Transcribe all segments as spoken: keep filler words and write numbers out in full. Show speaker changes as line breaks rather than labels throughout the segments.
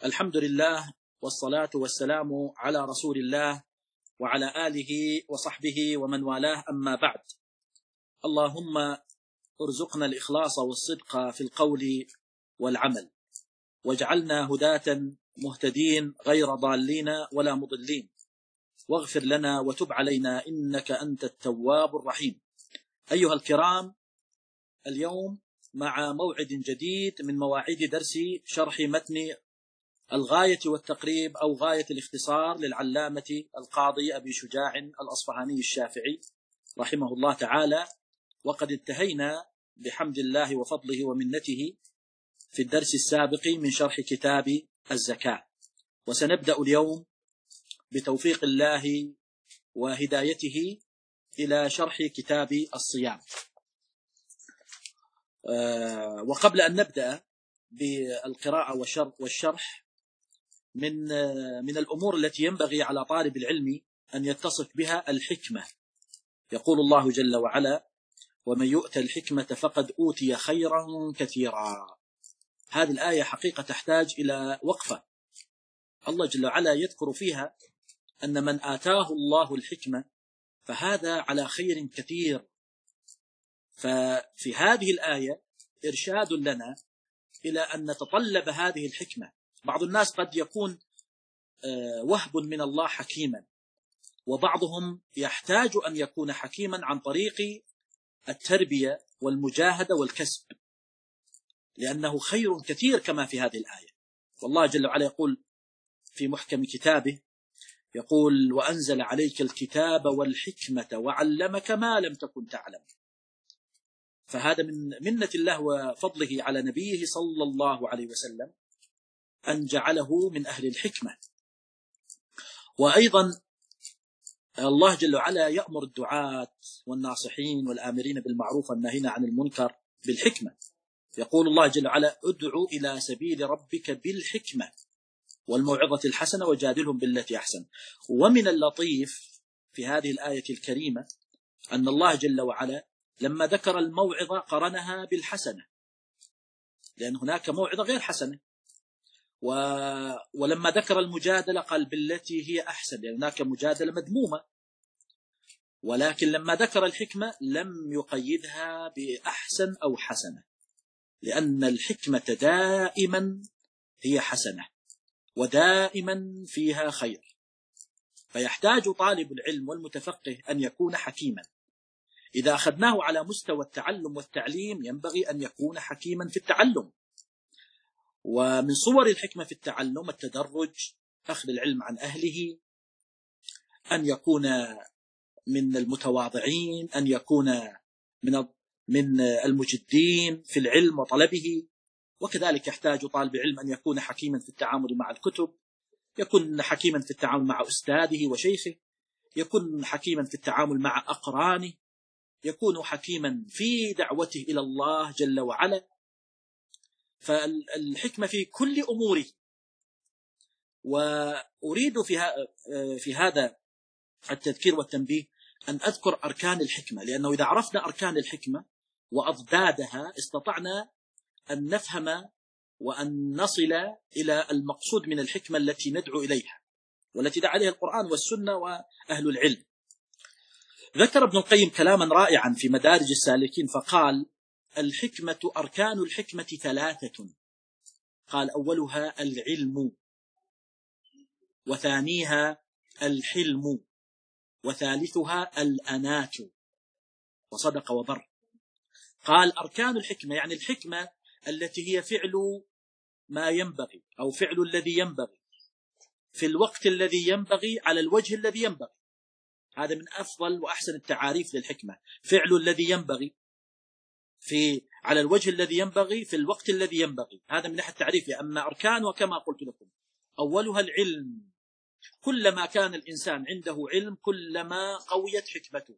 الحمد لله والصلاة والسلام على رسول الله وعلى آله وصحبه ومن والاه، أما بعد. اللهم ارزقنا الإخلاص والصدق في القول والعمل، واجعلنا هداة مهتدين غير ضالين ولا مضلين، واغفر لنا وتب علينا إنك أنت التواب الرحيم. أيها الكرام، اليوم مع موعد جديد من مواعيد درس شرح متن الغاية والتقريب أو غاية الاختصار للعلامة القاضي أبي شجاع الأصفهاني الشافعي رحمه الله تعالى، وقد انتهينا بحمد الله وفضله ومنته في الدرس السابق من شرح كتاب الزكاة، وسنبدأ اليوم بتوفيق الله وهدايته إلى شرح كتاب الصيام. وقبل أن نبدأ بالقراءة والشرح، من من الأمور التي ينبغي على طالب العلم أن يتصف بها الحكمة. يقول الله جل وعلا: ومن يؤت الحكمة فقد أوتي خيرا كثيرا. هذه الآية حقيقة تحتاج إلى وقفة. الله جل وعلا يذكر فيها أن من آتاه الله الحكمة فهذا على خير كثير. ففي هذه الآية إرشاد لنا إلى أن نتطلب هذه الحكمة. بعض الناس قد يكون وهب من الله حكيما، وبعضهم يحتاج أن يكون حكيما عن طريق التربية والمجاهدة والكسب، لأنه خير كثير كما في هذه الآية. والله جل وعلا يقول في محكم كتابه، يقول: وأنزل عليك الكتاب والحكمة وعلمك ما لم تكن تعلم. فهذا من منة الله وفضله على نبيه صلى الله عليه وسلم أن جعله من أهل الحكمة. وأيضا الله جل وعلا يأمر الدعاة والناصحين والآمرين بالمعروف والناهين عن المنكر بالحكمة. يقول الله جل وعلا: ادعو إلى سبيل ربك بالحكمة والموعظة الحسنة وجادلهم بالتي أحسن. ومن اللطيف في هذه الآية الكريمة أن الله جل وعلا لما ذكر الموعظة قرنها بالحسنة، لأن هناك موعظة غير حسنة. و... ولما ذكر المجادلة قال بالتي هي أحسن، لأن هناك مجادلة مذمومة. ولكن لما ذكر الحكمة لم يقيدها بأحسن أو حسنة، لأن الحكمة دائما هي حسنة ودائما فيها خير. فيحتاج طالب العلم والمتفقه أن يكون حكيما. إذا أخذناه على مستوى التعلم والتعليم ينبغي أن يكون حكيما في التعلم. ومن صور الحكمة في التعلم التدرج، أخذ العلم عن أهله، أن يكون من المتواضعين، أن يكون من من المجدين في العلم وطلبه. وكذلك يحتاج طالب العلم أن يكون حكيما في التعامل مع الكتب، يكون حكيما في التعامل مع أستاذه وشيخه، يكون حكيما في التعامل مع أقرانه، يكون حكيما في دعوته إلى الله جل وعلا. فالحكمة في كل أموره. وأريد في هذا التذكير والتنبيه أن أذكر أركان الحكمة، لأنه إذا عرفنا أركان الحكمة وأضدادها استطعنا أن نفهم وأن نصل إلى المقصود من الحكمة التي ندعو إليها والتي دعا عليها القرآن والسنة وأهل العلم. ذكر ابن القيم كلاما رائعا في مدارج السالكين فقال: الحكمة أركان الحكمة ثلاثة. قال: أولها العلم، وثانيها الحلم، وثالثها الأناة. وصدق وبر. قال: أركان الحكمة يعني الحكمة التي هي فعل ما ينبغي أو فعل الذي ينبغي في الوقت الذي ينبغي على الوجه الذي ينبغي. هذا من أفضل وأحسن التعاريف للحكمة، فعل الذي ينبغي في على الوجه الذي ينبغي في الوقت الذي ينبغي. هذا من ناحية التعريف. أما أركان وكما قلت لكم أولها العلم. كلما كان الإنسان عنده علم كلما قويت حكمته.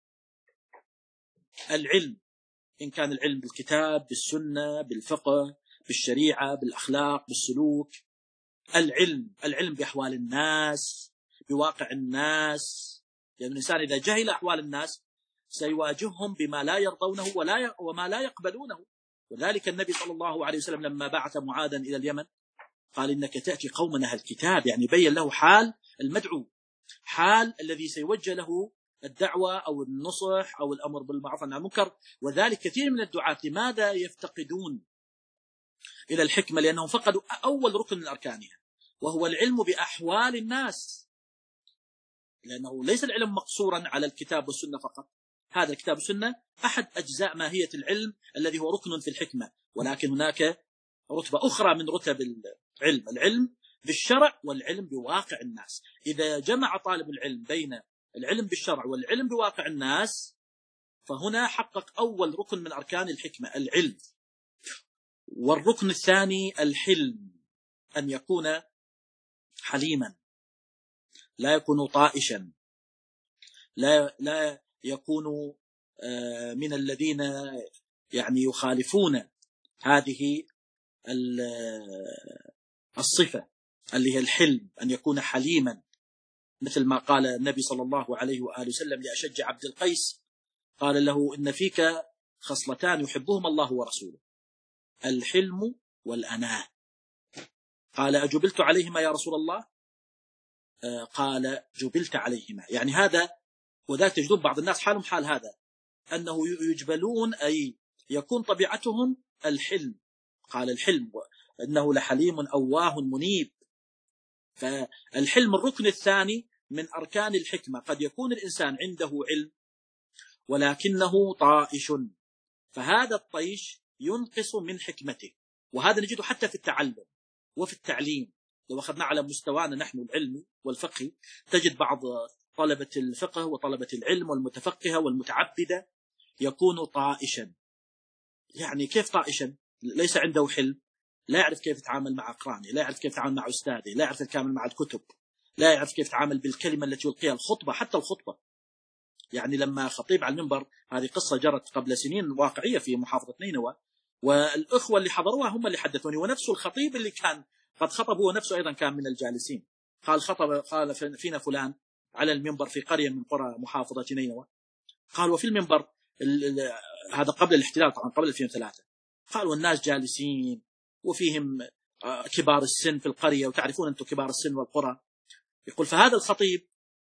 العلم إن كان العلم بالكتاب، بالسنة، بالفقه، بالشريعة، بالأخلاق، بالسلوك. العلم العلم بأحوال الناس، بواقع الناس، لأن الإنسان إذا جهل أحوال الناس سيواجههم بما لا يرضونه ولا وما لا يقبلونه. وذلك النبي صلى الله عليه وسلم لما بعث معاذا إلى اليمن قال إنك تأتي قومنا أهل الكتاب، يعني بين له حال المدعو، حال الذي سيوجه له الدعوة أو النصح أو الأمر بالمعروف والنهي عن المنكر. وذلك كثير من الدعاة لماذا يفتقدون إلى الحكمة؟ لأنهم فقدوا أول ركن من أركانها، وهو العلم بأحوال الناس. لأنه ليس العلم مقصورا على الكتاب والسنة فقط، هذا الكتاب والسنة أحد أجزاء ماهية العلم الذي هو ركن في الحكمة، ولكن هناك رتبة أخرى من رتب العلم، العلم بالشرع والعلم بواقع الناس. إذا جمع طالب العلم بين العلم بالشرع والعلم بواقع الناس، فهنا حقق أول ركن من أركان الحكمة، العلم. والركن الثاني الحلم، أن يكون حليما، لا يكون طائشا، لا لا يكون من الذين يعني يخالفون هذه الصفة اللي هي الحلم، أن يكون حليما، مثل ما قال النبي صلى الله عليه وآله وسلم لأشج عبد القيس، قال له إن فيك خصلتان يحبهما الله ورسوله، الحلم والأناة. قال أجبلت عليهما يا رسول الله؟ قال جبلت عليهما. يعني هذا، وذلك تجدون بعض الناس حالهم حال هذا، أنه يجبلون أي يكون طبيعتهم الحلم. قال الحلم إنه لحليم أواه منيب. فالحلم الركن الثاني من أركان الحكمة. قد يكون الإنسان عنده علم ولكنه طائش، فهذا الطيش ينقص من حكمته، وهذا نجده حتى في التعلم وفي التعليم. لو أخذنا على مستوانا نحن العلمي والفقهي، تجد بعض طلبة الفقه وطلبة العلم والمتفقهة والمتعبدة يكون طائشا. يعني كيف طائشا؟ ليس عنده حلم، لا يعرف كيف يتعامل مع أقرانه، لا يعرف كيف يتعامل مع أستاذه، لا يعرف يتعامل مع الكتب، لا يعرف كيف يتعامل بالكلمة التي يلقيها، الخطبة، حتى الخطبة. يعني لما خطيب على المنبر، هذه قصة جرت قبل سنين واقعية في محافظة نينوى، والأخوة اللي حضروها هم اللي حدثوني، ونفسه الخطيب اللي كان قد خطب هو نفسه أيضا كان من الجالسين. قال خطب، قال فينا فلان على المنبر في قرية من قرى محافظة نينوى، قال وفي المنبر هذا قبل الاحتلال طبعا، قبل ألفين وثلاثة، قال والناس جالسين وفيهم كبار السن في القرية، وتعرفون أنتم كبار السن والقرى. يقول فهذا الخطيب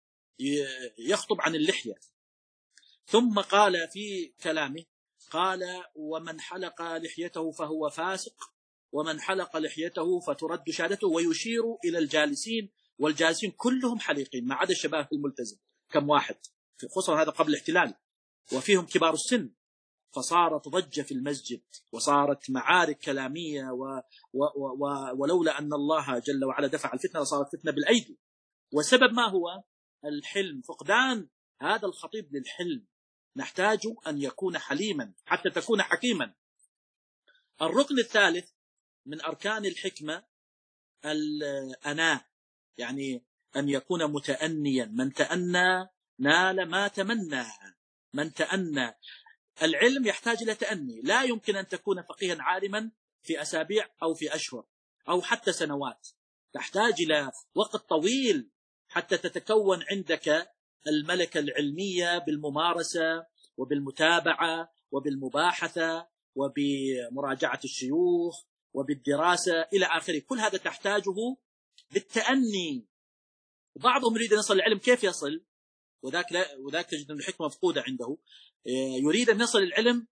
يخطب عن اللحية، ثم قال في كلامه، قال ومن حلق لحيته فهو فاسق، ومن حلق لحيته فترد شهادته، ويشير إلى الجالسين، والجالسين كلهم حليقين ما عدا الشباب الملتزم كم واحد، خصوصا هذا قبل الاحتلال، وفيهم كبار السن. فصارت ضجة في المسجد، وصارت معارك كلامية، و و و ولولا أن الله جل وعلا دفع الفتنة لصارت فتنة بالأيدي. والسبب ما هو؟ الحلم، فقدان هذا الخطيب للحلم. نحتاج أن يكون حليما حتى تكون حكيما. الركن الثالث من أركان الحكمة الأناة، يعني أن يكون متأنيا. من تأنى نال ما تمنى. من تأنى، العلم يحتاج إلى تأني، لا يمكن أن تكون فقيها عالما في أسابيع أو في أشهر أو حتى سنوات، تحتاج إلى وقت طويل حتى تتكون عندك الملكة العلمية بالممارسة وبالمتابعة وبالمباحثة وبمراجعة الشيوخ وبالدراسة إلى آخره. كل هذا تحتاجه بالتأني. وبعضهم يريد أن يصل العلم، كيف يصل؟ وذاك, لا وذاك تجد أن الحكمة مفقودة عنده. يريد أن يصل العلم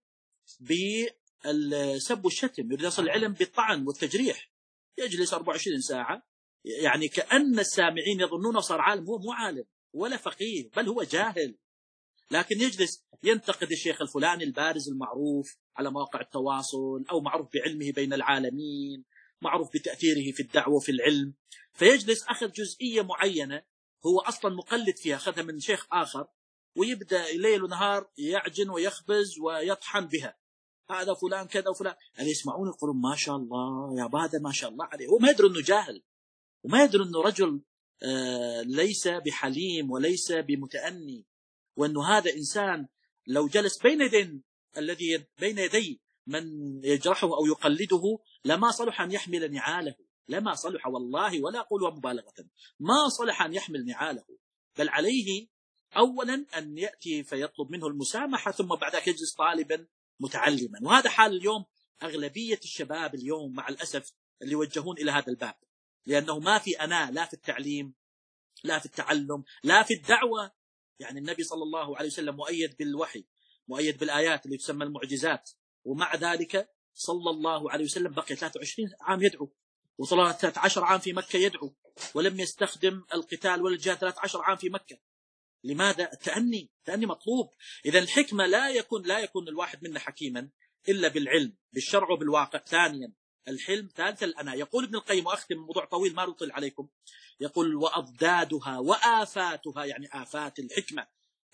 بالسب والشتم، يريد أن يصل العلم بالطعن والتجريح، يجلس أربعة وعشرين ساعة، يعني كأن السامعين يظنونه صار عالم. هو مو عالم ولا فقيه، بل هو جاهل، لكن يجلس ينتقد الشيخ الفلاني البارز المعروف على مواقع التواصل، أو معروف بعلمه بين العالمين، معروف بتأثيره في الدعوة وفي العلم، فيجلس أخذ جزئية معينة هو أصلا مقلد فيها، أخذها من شيخ آخر، ويبدأ ليل ونهار يعجن ويخبز ويطحن بها. هذا فلان كذا وفلان، اللي يسمعون يقولون ما شاء الله يا هذا ما شاء الله عليه. هو ما يدري أنه جاهل، وما يدري أنه رجل آه ليس بحليم وليس بمتأني، وأنه هذا إنسان لو جلس بين يدين الذي بين يدي من يجرحه أو يقلده لما صلح أن يحمل نعاله، لما صلح والله، ولا أقول مبالغة، ما صلح أن يحمل نعاله، بل عليه أولا أن يأتي فيطلب منه المسامحة، ثم بعد ذلك يجلس طالبا متعلما. وهذا حال اليوم أغلبية الشباب اليوم مع الأسف، اللي يوجهون إلى هذا الباب، لأنه ما في أنا لا في التعليم لا في التعلم لا في الدعوة. يعني النبي صلى الله عليه وسلم مؤيد بالوحي، مؤيد بالآيات اللي تسمى المعجزات، ومع ذلك صلى الله عليه وسلم بقي ثلاثة وعشرين عام يدعو، وصلى ثلاثة عشر عام في مكة يدعو، ولم يستخدم القتال والجهاد ثلاثة عشر عام في مكة. لماذا؟ التأني، التأني مطلوب. إذا الحكمة لا يكون لا يكون الواحد منا حكيما إلا بالعلم بالشرع وبالواقع. ثانيا الحلم. ثالثا الأنا. يقول ابن القيم، وأختم الموضوع طويل ما نطل عليكم، يقول وأضدادها وآفاتها، يعني آفات الحكمة،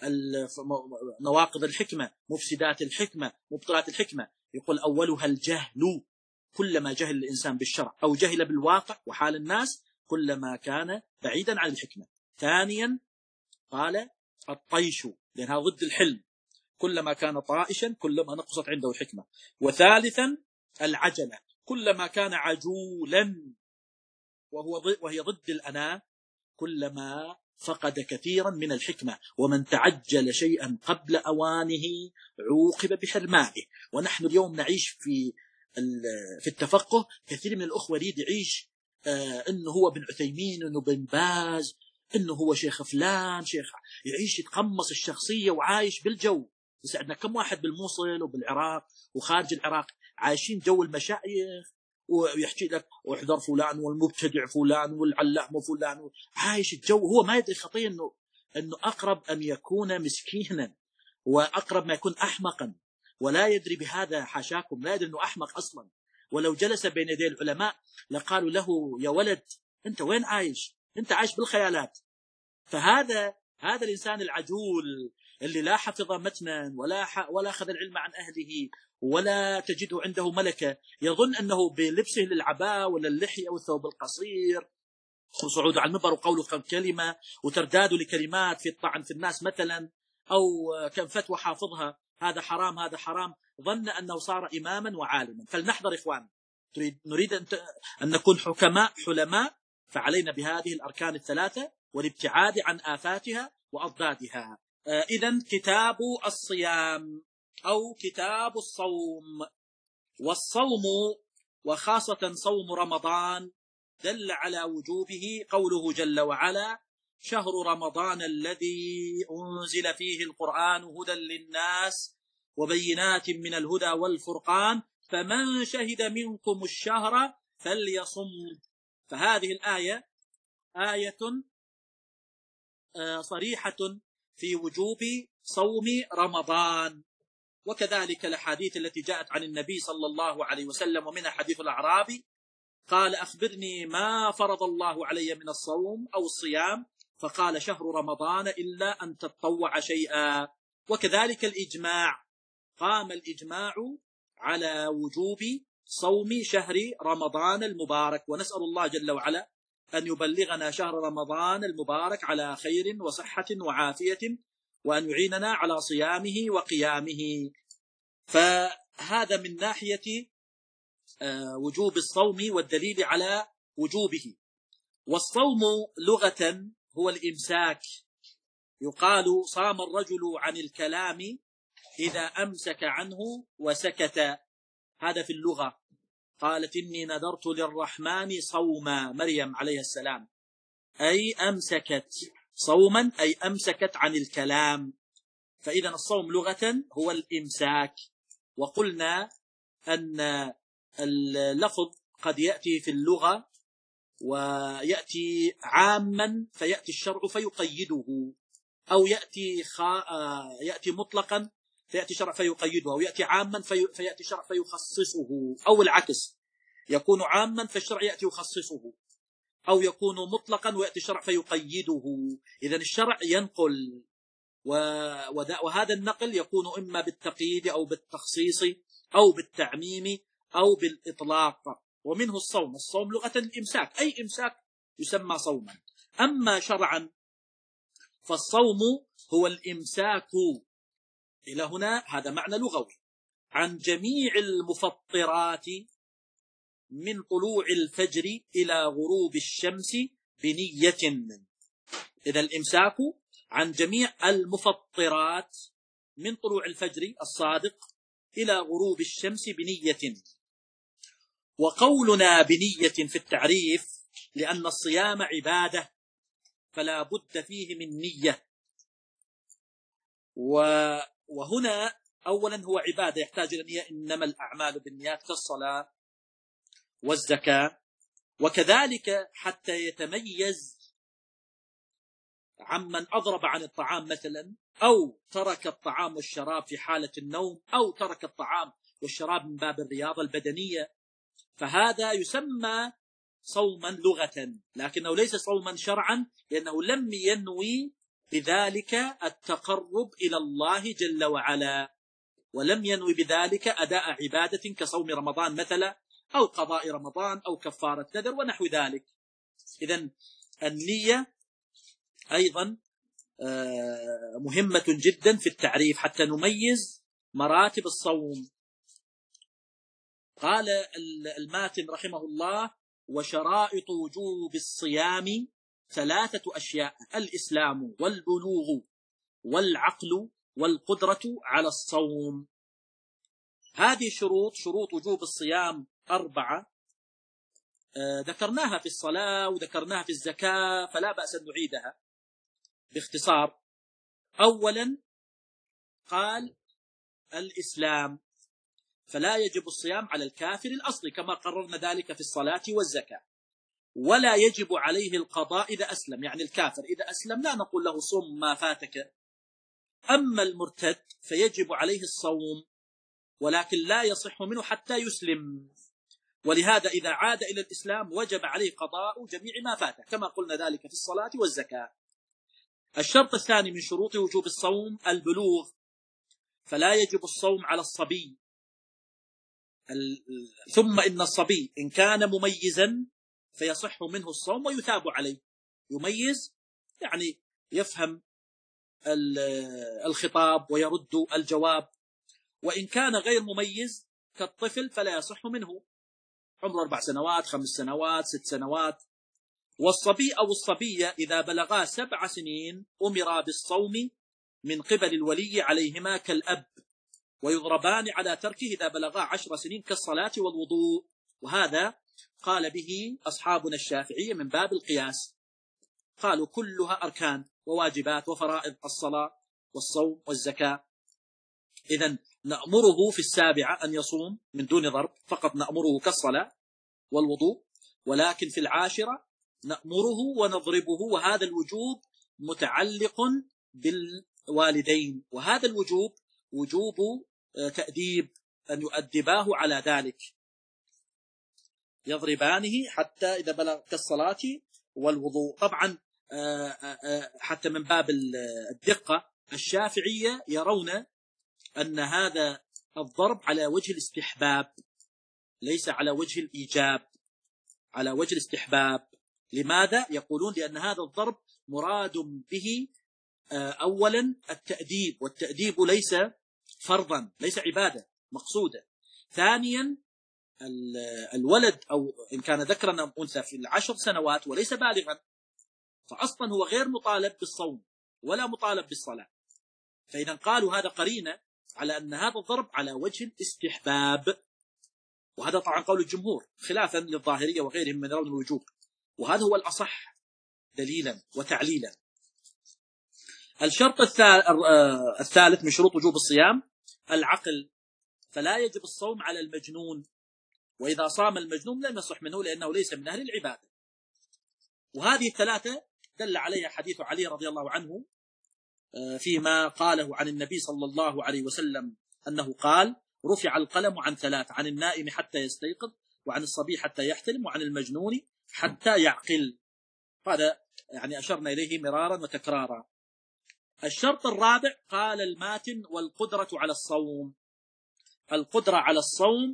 نواقض الحكمة، مفسدات الحكمة، مبطلات الحكمة. يقول أولها الجهل، كلما جهل الإنسان بالشرع أو جهل بالواقع وحال الناس كلما كان بعيدا عن الحكمة. ثانيا قال الطيش، لأنها ضد الحلم، كلما كان طائشا كلما نقصت عنده الحكمة. وثالثا العجلة، كلما كان عجولا وهو وهي ضد الأناة كلما فقد كثيرا من الحكمة. ومن تعجل شيئا قبل أوانه عوقب بحرمانه. ونحن اليوم نعيش في في التفقه، كثير من الأخوة يريد يعيش آه إنه هو بن عثيمين، إنه بن باز، إنه هو شيخ فلان، شيخ، يعيش يتقمص الشخصية وعايش بالجو. بس عندنا كم واحد بالموصل وبالعراق وخارج العراق عايشين جو المشايخ، ويحكي لك واحذر فلان والمبتدع فلان والعلامة فلان، عايش الجو. هو ما يدري خطير إنه إنه أقرب أن يكون مسكينا، وأقرب ما يكون أحمقا، ولا يدري بهذا، حاشاكم، لا يدري إنه أحمق أصلا. ولو جلس بين يدي العلماء لقالوا له يا ولد أنت وين عايش؟ أنت عايش بالخيالات. فهذا هذا الإنسان العجول اللي لا حفظ متنا ولا ح... ولا أخذ العلم عن أهله ولا تجده عنده ملكة، يظن أنه بلبسه للعباء ولا اللحية والثوب القصير وصعوده على المنبر وقوله كم كلمة وترداده لكلمات في الطعن في الناس مثلا، أو كم فتوى حافظها هذا حرام هذا حرام، ظن أنه صار إماما وعالما. فلنحذر إخوان، نريد أن نكون حكماء حلماء، فعلينا بهذه الأركان الثلاثة والابتعاد عن آفاتها وأضدادها. إذن كتاب الصيام أو كتاب الصوم. والصوم وخاصة صوم رمضان دل على وجوبه قوله جل وعلا شهر رمضان الذي أنزل فيه القرآن هدى للناس وبينات من الهدى والفرقان فمن شهد منكم الشهر فليصم. فهذه الآية آية صريحة في وجوب صوم رمضان، وكذلك الأحاديث التي جاءت عن النبي صلى الله عليه وسلم، ومنها حديث الأعرابي قال أخبرني ما فرض الله علي من الصوم أو الصيام، فقال شهر رمضان إلا أن تتطوع شيئا. وكذلك الإجماع، قام الإجماع على وجوب صوم شهر رمضان المبارك، ونسأل الله جل وعلا أن يبلغنا شهر رمضان المبارك على خير وصحة وعافية، وأن يعيننا على صيامه وقيامه. فهذا من ناحية وجوب الصوم والدليل على وجوبه. والصوم لغة هو الإمساك، يقال صام الرجل عن الكلام إذا أمسك عنه وسكت، هذا في اللغة. قالت إني نذرت للرحمن صوما، مريم عليه السلام، أي أمسكت صوما أي أمسكت عن الكلام. فإذا الصوم لغة هو الإمساك. وقلنا أن اللفظ قد يأتي في اللغة ويأتي عاما فيأتي الشرع فيقيده، أو يأتي خا... يأتي مطلقا فيأتي الشرع فيقيده، أو يأتي عاما في... فيأتي الشرع فيخصصه، أو العكس، يكون عاما فالشرع يأتي يخصصه، أو يكون مطلقا ويأتي الشرع فيقيده. إذن الشرع ينقل، و... وهذا النقل يكون إما بالتقييد أو بالتخصيص أو بالتعميم أو بالإطلاق. ومنه الصوم، الصوم لغة الإمساك، أي إمساك يسمى صوما. أما شرعا فالصوم هو الإمساك، إلى هنا هذا معنى لغوي، عن جميع المفطرات من طلوع الفجر إلى غروب الشمس بنية. إذا الإمساك عن جميع المفطرات من طلوع الفجر الصادق إلى غروب الشمس بنية. وقولنا بنية في التعريف لأن الصيام عبادة فلا بد فيه من نية، وهنا أولا هو عبادة يحتاج إلى نية، إنما الأعمال بالنيات كالصلاة والزكاة. وكذلك حتى يتميز عمن أضرب عن الطعام مثلا، أو ترك الطعام والشراب في حالة النوم، أو ترك الطعام والشراب من باب الرياضة البدنية، فهذا يسمى صوما لغة، لكنه ليس صوما شرعا، لأنه لم ينوي بذلك التقرب إلى الله جل وعلا، ولم ينوي بذلك أداء عبادة كصوم رمضان مثلا، أو قضاء رمضان، أو كفارة نذر ونحو ذلك. إذن النية أيضا مهمة جدا في التعريف حتى نميز مراتب الصوم. قال الماتن رحمه الله: وشرائط وجوب الصيام ثلاثة أشياء: الإسلام والبلوغ والعقل والقدرة على الصوم. هذه شروط شروط وجوب الصيام أربعة، ذكرناها في الصلاة وذكرناها في الزكاة، فلا بأس أن نعيدها باختصار. أولا قال الإسلام، فلا يجب الصيام على الكافر الأصلي كما قررنا ذلك في الصلاة والزكاة، ولا يجب عليه القضاء إذا أسلم، يعني الكافر إذا أسلم لا نقول له صم ما فاتك. أما المرتد فيجب عليه الصوم، ولكن لا يصح منه حتى يسلم، ولهذا إذا عاد إلى الإسلام وجب عليه قضاء جميع ما فاته كما قلنا ذلك في الصلاة والزكاة. الشرط الثاني من شروط وجوب الصوم البلوغ، فلا يجب الصوم على الصبي. ثم إن الصبي إن كان مميزا فيصح منه الصوم ويثاب عليه، يميز يعني يفهم الخطاب ويرد الجواب. وإن كان غير مميز كالطفل فلا يصح منه، عمره أربع سنوات، خمس سنوات، ست سنوات. والصبي أو الصبية إذا بلغا سبع سنين أمرا بالصوم من قبل الولي عليهما كالأب، ويضربان على تركه إذا بلغا عشر سنين كالصلاة والوضوء. وهذا قال به أصحابنا الشافعية من باب القياس، قالوا كلها أركان وواجبات وفرائض، الصلاة والصوم والزكاة. إذن نأمره في السابعة أن يصوم من دون ضرب، فقط نأمره كالصلاة والوضوء. ولكن في العاشرة نأمره ونضربه، وهذا الوجوب متعلق بالوالدين، وهذا الوجوب وجوب تأديب، أن يؤدباه على ذلك، يضربانه حتى إذا بلغ كالصلاة والوضوء. طبعا حتى من باب الدقة الشافعية يرون أن هذا الضرب على وجه الاستحباب ليس على وجه الإيجاب، على وجه الاستحباب. لماذا؟ يقولون لأن هذا الضرب مراد به أولا التأديب، والتأديب ليس فرضا، ليس عبادة مقصودة. ثانيا الولد أو إن كان ذكرا أو أنثى في العشر سنوات وليس بالغا، فأصلا هو غير مطالب بالصوم ولا مطالب بالصلاة، فإذا قالوا هذا قرينة على أن هذا الضرب على وجه الاستحباب. وهذا طبعا قول الجمهور خلافا للظاهرية وغيرهم من يرون الوجوب، وهذا هو الأصح دليلا وتعليلا. الشرط الثالث من شروط وجوب الصيام العقل، فلا يجب الصوم على المجنون، وإذا صام المجنون لم يصح منه لأنه ليس من أهل العبادة. وهذه الثلاثة دل عليها حديث علي رضي الله عنه فيما قاله عن النبي صلى الله عليه وسلم أنه قال: رفع القلم عن ثلاث، عن النائم حتى يستيقظ، وعن الصبي حتى يحتلم، وعن المجنون حتى يعقل. هذا يعني أشرنا إليه مرارا وتكرارا. الشرط الرابع قال الماتن: والقدرة على الصوم. القدرة على الصوم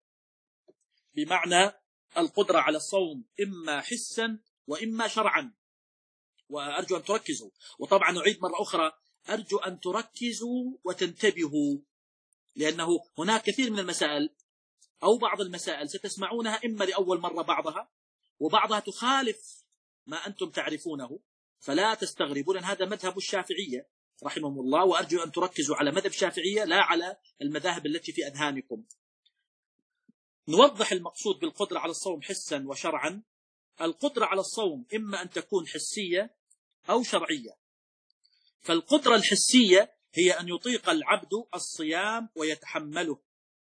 بمعنى القدرة على الصوم إما حسا وإما شرعا، وأرجو أن تركزوا. وطبعا أعيد مرة أخرى، أرجو أن تركزوا وتنتبهوا، لأنه هناك كثير من المسائل أو بعض المسائل ستسمعونها إما لأول مرة بعضها، وبعضها تخالف ما أنتم تعرفونه، فلا تستغربوا، لأن هذا مذهب الشافعية رحمهم الله، وأرجو أن تركزوا على مذهب الشافعية لا على المذاهب التي في أذهانكم. نوضح المقصود بالقدرة على الصوم حسا وشرعا. القدرة على الصوم إما أن تكون حسية أو شرعية. فالقدرة الحسية هي أن يطيق العبد الصيام ويتحمله،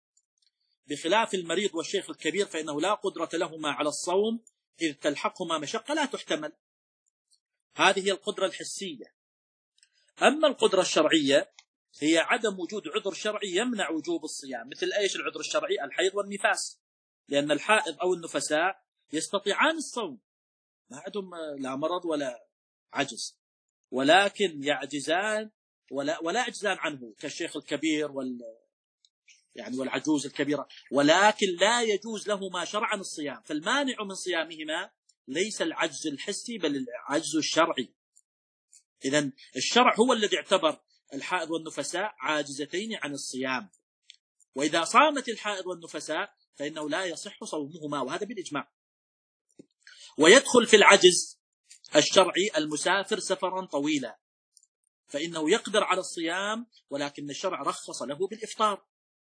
بخلاف المريض والشيخ الكبير فإنه لا قدرة لهما على الصوم إذ تلحقهما مشقة لا تحتمل. هذه هي القدرة الحسية. أما القدرة الشرعية هي عدم وجود عذر شرعي يمنع وجوب الصيام. مثل أيش العذر الشرعي؟ الحيض والنفاس، لأن الحائض أو النفساء يستطيعان الصوم، ما عندهم لا مرض ولا عجز، ولكن يعجزان ولا ولا يعجزان عنه كالشيخ الكبير وال يعني والعجوز الكبيرة، ولكن لا يجوز لهما شرعا الصيام. فالمانع من صيامهما ليس العجز الحسي بل العجز الشرعي. إذن الشرع هو الذي اعتبر الحائض والنفساء عاجزتين عن الصيام، وإذا صامت الحائض والنفساء فإنه لا يصح صومهما، وهذا بالإجماع. ويدخل في العجز الشرعي المسافر سفرا طويلا، فإنه يقدر على الصيام ولكن الشرع رخص له بالإفطار.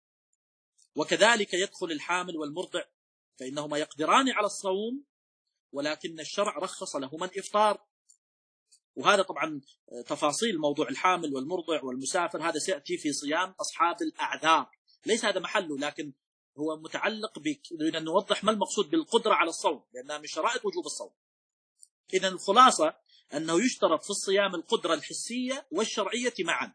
وكذلك يدخل الحامل والمرضع، فإنهما يقدران على الصوم ولكن الشرع رخص لهما الإفطار. وهذا طبعا تفاصيل موضوع الحامل والمرضع والمسافر هذا سيأتي في صيام أصحاب الأعذار، ليس هذا محله، لكن هو متعلق بك أن نوضح ما المقصود بالقدرة على الصوم، لأنها من شرائط وجوب الصوم. إذن الخلاصة أنه يشترط في الصيام القدرة الحسية والشرعية معا.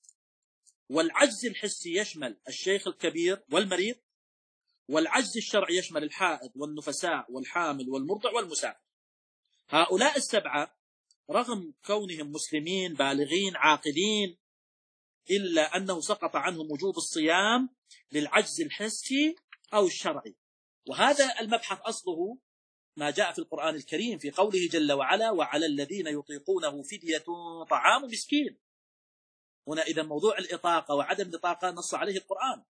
والعجز الحسي يشمل الشيخ الكبير والمريض، والعجز الشرعي يشمل الحائض والنفساء والحامل والمرضع والمسافر. هؤلاء السبعة رغم كونهم مسلمين بالغين عاقلين إلا أنه سقط عنهم وجوب الصيام للعجز الحسي أو الشرعي. وهذا المبحث أصله ما جاء في القرآن الكريم في قوله جل وعلا: وعلى الذين يطيقونه فدية طعام مسكين. هنا إذا موضوع الإطاقة وعدم الإطاقة نص عليه القرآن.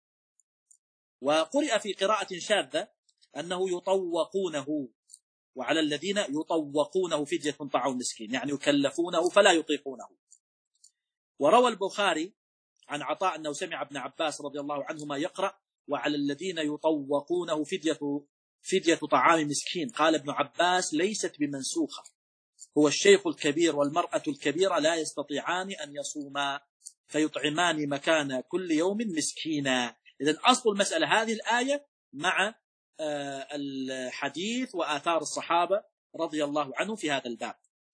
وقرئ في قراءة شاذة أنه يطوقونه، وعلى الذين يطوقونه فدية طعام مسكين، يعني يكلفونه فلا يطيقونه. وروى البخاري عن عطاء أنه سمع ابن عباس رضي الله عنهما يقرأ: وعلى الذين يطوقونه فدية فدية طعام مسكين. قال ابن عباس: ليست بمنسوخة، هو الشيخ الكبير والمرأة الكبيرة لا يستطيعان أن يصوما فيطعمان مكان كل يوم مسكينا. إذن أصل المسألة هذه الآية مع الحديث وآثار الصحابة رضي الله عنهم في هذا الباب.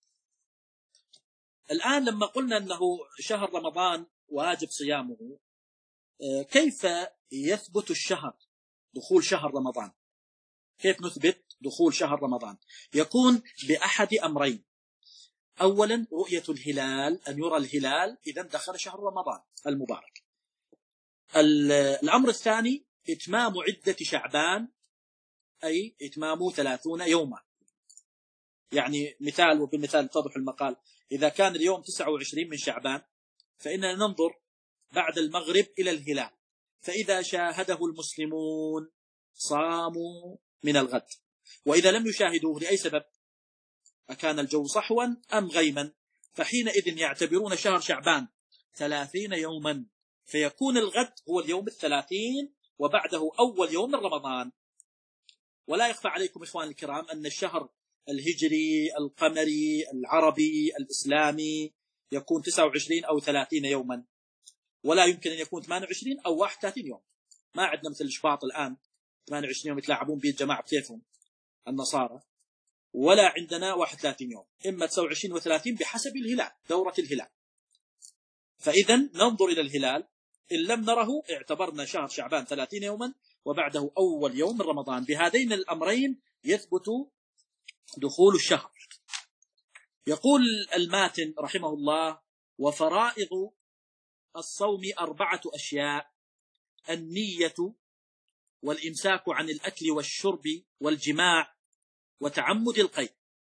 الآن لما قلنا أنه شهر رمضان واجب صيامه، كيف يثبت الشهر، دخول شهر رمضان؟ كيف نثبت دخول شهر رمضان؟ يكون بأحد أمرين: أولا رؤية الهلال، أن يرى الهلال إذا دخل شهر رمضان المبارك. الأمر الثاني إتمام عدة شعبان، أي إتمام ثلاثون يوما. يعني مثال، وبالمثال تضح المقال: إذا كان اليوم تسعة وعشرين من شعبان فإننا ننظر بعد المغرب إلى الهلال، فإذا شاهده المسلمون صاموا من الغد، وإذا لم يشاهدوه لأي سبب، أكان الجو صحوا أم غيما، فحينئذ يعتبرون شهر شعبان ثلاثين يوما، فيكون الغد هو اليوم الثلاثين وبعده أول يوم من رمضان. ولا يخفى عليكم إخوان الكرام أن الشهر الهجري القمري العربي الإسلامي يكون تسعة وعشرين أو ثلاثين يوما، ولا يمكن أن يكون ثمانية وعشرين أو واحد وثلاثين يوم. ما عندنا مثل الشباط الآن ثمانية وعشرين يوم يتلاعبون به الجماعة بكيفهم النصارى، ولا عندنا واحد وثلاثين يوم، إما تسعة وعشرين وثلاثين بحسب الهلال، دورة الهلال. فإذا ننظر إلى الهلال، إن لم نره اعتبرنا شهر شعبان ثلاثين يوما وبعده أول يوم من رمضان. بهذين الأمرين يثبت دخول الشهر. يقول الماتن رحمه الله: وفرائض الصوم أربعة أشياء: النية، والإمساك عن الأكل والشرب والجماع، وتعمد القيء.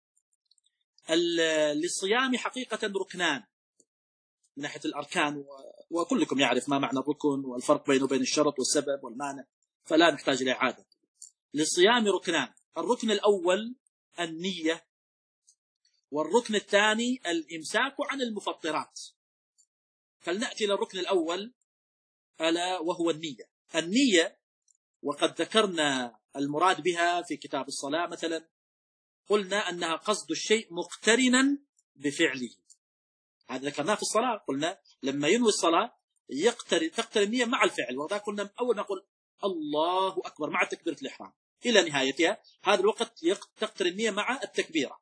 للصيام حقيقة ركنان من ناحية الأركان، وكلكم يعرف ما معنى الركن والفرق بينه وبين الشرط والسبب والمانع، فلا نحتاج إلى إعادة. للصيام ركنان: الركن الأول النية، والركن الثاني الإمساك عن المفطرات. فلنأتي إلى الركن الأول ألا وهو النية. النية وقد ذكرنا المراد بها في كتاب الصلاة مثلا، قلنا أنها قصد الشيء مقترنا بفعله. هذا ذكرناه في الصلاة، قلنا لما ينوي الصلاة يقترن تقترن النية مع الفعل، وذا قلنا أول ما نقول الله أكبر مع تكبيرة الإحرام إلى نهايتها، هذا الوقت تقترن النية مع التكبيرة.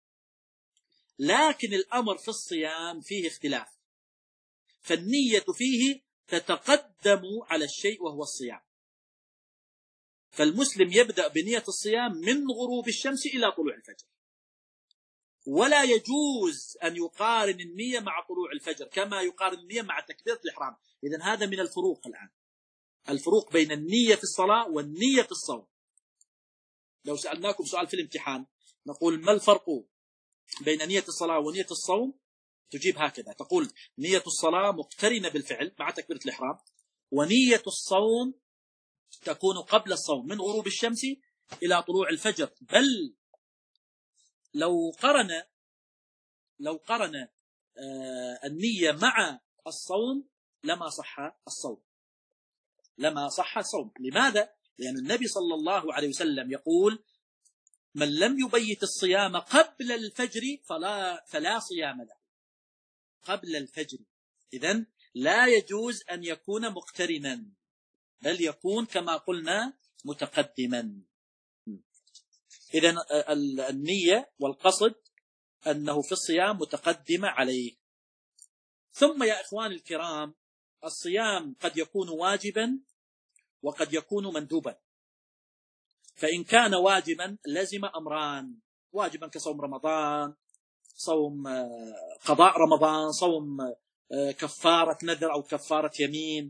لكن الأمر في الصيام فيه اختلاف، فالنية فيه تتقدم على الشيء وهو الصيام. فالمسلم يبدأ بنية الصيام من غروب الشمس إلى طلوع الفجر، ولا يجوز أن يقارن النية مع طلوع الفجر كما يقارن النية مع تكبيرة الإحرام. إذن هذا من الفروق الآن، الفروق بين النية في الصلاة والنية في الصوم. لو سألناكم سؤال في الامتحان نقول ما الفرق بين نية الصلاة ونية الصوم، تجيب هكذا، تقول نية الصلاة مقترنة بالفعل مع تكبيرة الإحرام، ونية الصوم تكون قبل الصوم من غروب الشمس إلى طلوع الفجر. بل لو قرن لو قرن آه النية مع الصوم لما صح الصوم لما صح الصوم. لماذا؟ لأن النبي صلى الله عليه وسلم يقول من لم يبيت الصيام قبل الفجر فلا, فلا صيام له قبل الفجر. إذن لا يجوز أن يكون مقترنا، بل يكون كما قلنا متقدما. إذن النية والقصد أنه في الصيام متقدمة عليه. ثم يا إخوان الكرام، الصيام قد يكون واجبا وقد يكون مندوبا. فإن كان واجبا لزم أمران، واجبا كصوم رمضان، صوم قضاء رمضان، صوم كفارة نذر أو كفارة يمين،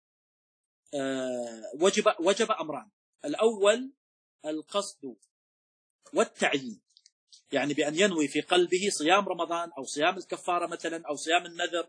وجب وجب أمران. الأول القصد والتعيين، يعني بأن ينوي في قلبه صيام رمضان أو صيام الكفارة مثلا أو صيام النذر،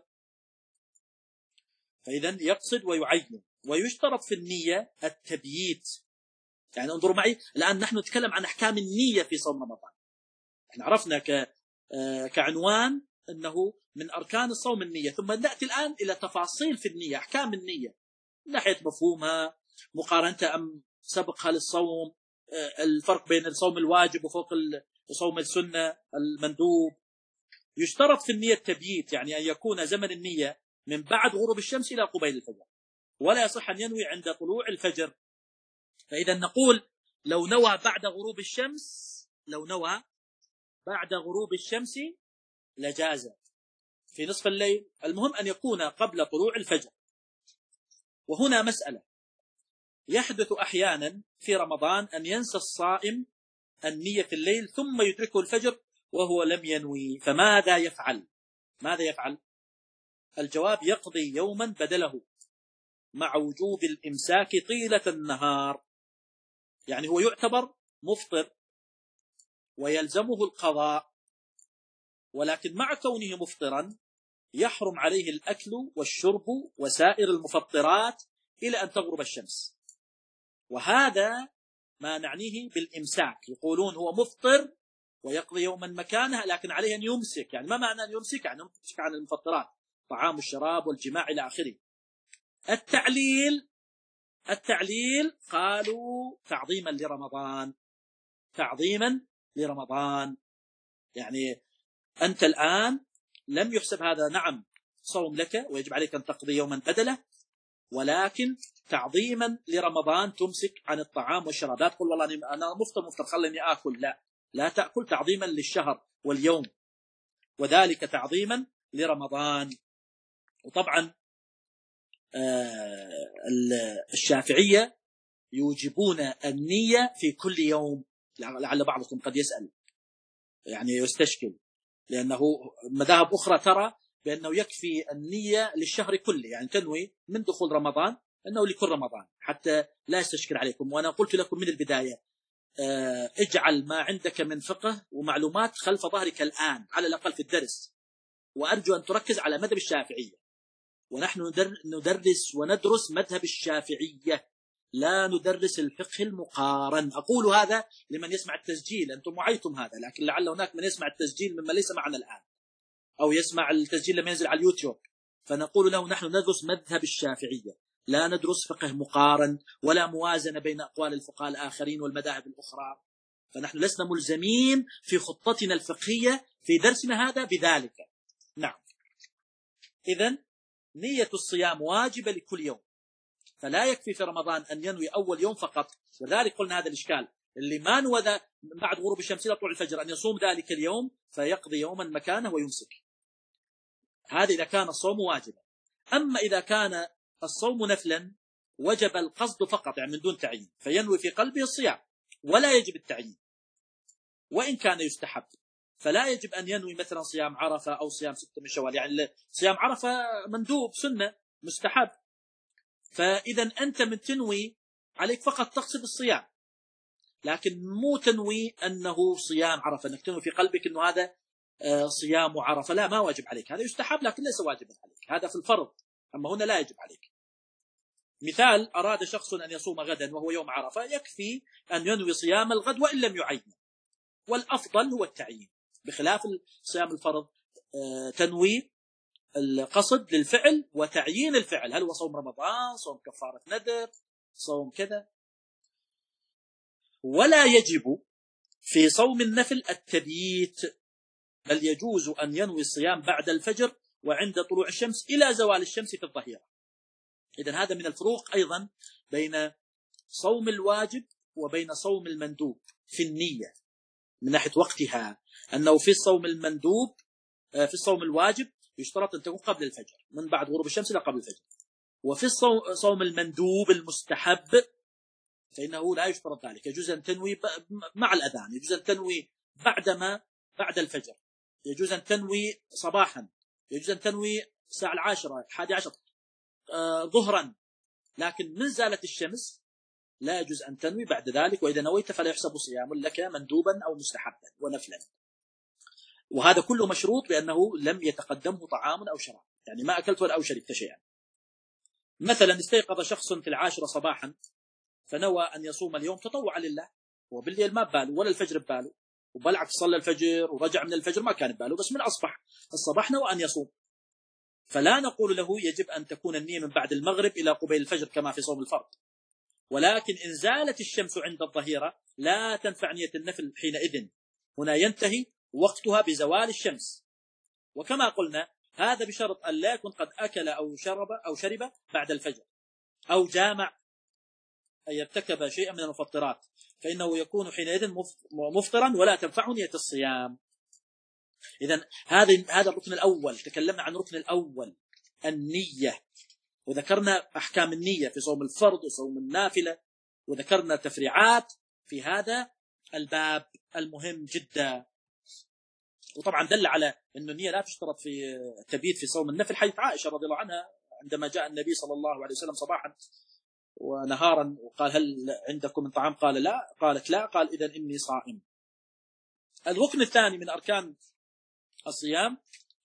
فإذن يقصد ويعين. ويشترط في النية التبييت. يعني انظروا معي الآن، نحن نتكلم عن أحكام النية في صوم رمضان. احنا عرفنا ك كعنوان أنه من أركان الصوم النية، ثم نأتي الآن إلى تفاصيل في النية، أحكام النية من ناحية مفهومها، مقارنة أم سبقها للصوم، الفرق بين الصوم الواجب وفوق صوم السنة المندوب. يشترط في النية التبييت، يعني أن يكون زمن النية من بعد غروب الشمس إلى قبيل الفجر، ولا يصح أن ينوي عند طلوع الفجر. فإذا نقول لو نوى بعد غروب الشمس لو نوى بعد غروب الشمس لجاز في نصف الليل، المهم أن يكون قبل طلوع الفجر. وهنا مسألة، يحدث أحيانا في رمضان أن ينسى الصائم النية في الليل ثم يدركه الفجر وهو لم ينوي، فماذا يفعل؟ ماذا يفعل؟ الجواب يقضي يوما بدله مع وجوب الإمساك طيلة النهار. يعني هو يعتبر مفطر ويلزمه القضاء، ولكن مع كونه مفطرا يحرم عليه الأكل والشرب وسائر المفطرات إلى أن تغرب الشمس. وهذا ما نعنيه بالإمساك. يقولون هو مفطر ويقضي يوما مكانه، لكن عليه أن يمسك. يعني ما معنى أن يمسك؟ يعني يمسك عن المفطرات، طعام والشراب والجماع إلى آخره. التعليل التعليل قالوا تعظيما لرمضان، تعظيما لرمضان. يعني أنت الآن لم يحسب هذا نعم صوم لك ويجب عليك أن تقضي يوما بدله، ولكن تعظيما لرمضان تمسك عن الطعام والشراب. لا تقول والله أنا مفطر مفطر خليني آكل، لا لا تأكل، تعظيما للشهر واليوم، وذلك تعظيما لرمضان. وطبعا الشافعية يوجبون النية في كل يوم. لعل بعضكم قد يسأل يعني يستشكل، لأنه مذاهب أخرى ترى بأنه يكفي النية للشهر كله، يعني تنوي من دخول رمضان أنه لكل رمضان حتى لا يستشكل عليكم. وأنا قلت لكم من البداية اجعل ما عندك من فقه ومعلومات خلف ظهرك الآن على الأقل في الدرس، وأرجو أن تركز على مذهب الشافعية. ونحن ندرس وندرس مذهب الشافعية، لا ندرس الفقه المقارن. أقول هذا لمن يسمع التسجيل، أنتم وعيتم هذا، لكن لعل هناك من يسمع التسجيل مما ليس معنا الآن، أو يسمع التسجيل لما ينزل على اليوتيوب، فنقول له نحن ندرس مذهب الشافعية لا ندرس فقه مقارن ولا موازنة بين أقوال الفقهاء الآخرين والمذاهب الأخرى، فنحن لسنا ملزمين في خطتنا الفقهية في درسنا هذا بذلك. نعم. إذن نية الصيام واجبة لكل يوم، فلا يكفي في رمضان أن ينوي أول يوم فقط، وذلك قلنا هذا الإشكال، اللي ما نوى بعد غروب الشمس إلى طلوع الفجر أن يصوم ذلك اليوم فيقضي يوما مكانه ويمسك. هذا إذا كان الصوم واجبا. أما إذا كان الصوم نفلا وجب القصد فقط، يعني من دون تعيين، فينوي في قلبه الصيام ولا يجب التعيين، وإن كان يستحب. فلا يجب أن ينوي مثلا صيام عرفة أو صيام ستة من شوال، يعني صيام عرفة مندوب سنة مستحب، فإذا أنت من تنوي عليك فقط تقصد الصيام، لكن مو تنوي أنه صيام عرفة، أنك تنوي في قلبك أنه هذا صيام عرفة، لا، ما واجب عليك، هذا يستحب لكن ليس واجبا عليك، هذا في الفرض، أما هنا لا يجب عليك. مثال: أراد شخص أن يصوم غدا وهو يوم عرفة، يكفي أن ينوي صيام الغد وإن لم يعين، والأفضل هو التعيين، بخلاف صيام الفرض تنوي القصد للفعل وتعيين الفعل، هل هو صوم رمضان، صوم كفارة نذر، صوم كذا. ولا يجب في صوم النفل التبييت، بل يجوز أن ينوي الصيام بعد الفجر وعند طلوع الشمس إلى زوال الشمس في الظهيرة. إذن هذا من الفروق أيضا بين صوم الواجب وبين صوم المندوب في النية من ناحية وقتها، أنه في الصوم المندوب في الصوم الواجب يشترط أن تكون قبل الفجر، من بعد غروب الشمس إلى قبل الفجر. وفي الصوم المندوب المستحب فإنه لا يشترط ذلك، يجوز أن تنوي مع الأذان، يجوز أن تنوي بعدما بعد الفجر، يجوز أن تنوي صباحا، يجوز أن تنوي الساعة العاشرة الحادي عشر آه ظهرا، لكن من زالت الشمس لا يجوز أن تنوي بعد ذلك، وإذا نويت فلا يحسب صيام لك مندوبا أو مستحبا ونفلا. وهذا كله مشروط بأنه لم يتقدمه طعام أو شراب، يعني ما أكلت ولا أو شربت شيئا. مثلا استيقظ شخص في العاشرة صباحا فنوى أن يصوم اليوم تطوعا لله، وبالليل ما بباله ولا الفجر بباله، وبالعكس صلى الفجر ورجع من الفجر ما كان بباله، بس من أصبح الصباح نوى أن يصوم، فلا نقول له يجب أن تكون النية من بعد المغرب إلى قبيل الفجر كما في صوم الفرض، ولكن إن زالت الشمس عند الظهيرة لا تنفع نية النفل حينئذ، هنا ينتهي وقتها بزوال الشمس. وكما قلنا هذا بشرط أن لا يكون قد أكل أو شرب أو شرب بعد الفجر أو جامع أي ارتكب شيئا من المفطرات، فإنه يكون حينئذ مفطرا ولا تنفعه نية الصيام. إذن هذا هذا الركن الأول، تكلمنا عن الركن الأول النية، وذكرنا أحكام النية في صوم الفرض وصوم النافلة، وذكرنا تفريعات في هذا الباب المهم جدا. وطبعا دل على أن النية لا تشترط في التبييت في صوم النفل حديث عائشة رضي الله عنها عندما جاء النبي صلى الله عليه وسلم صباحا ونهارا وقال هل عندكم من طعام، قال لا، قالت لا، قال إذن إني صائم. الركن الثاني من أركان الصيام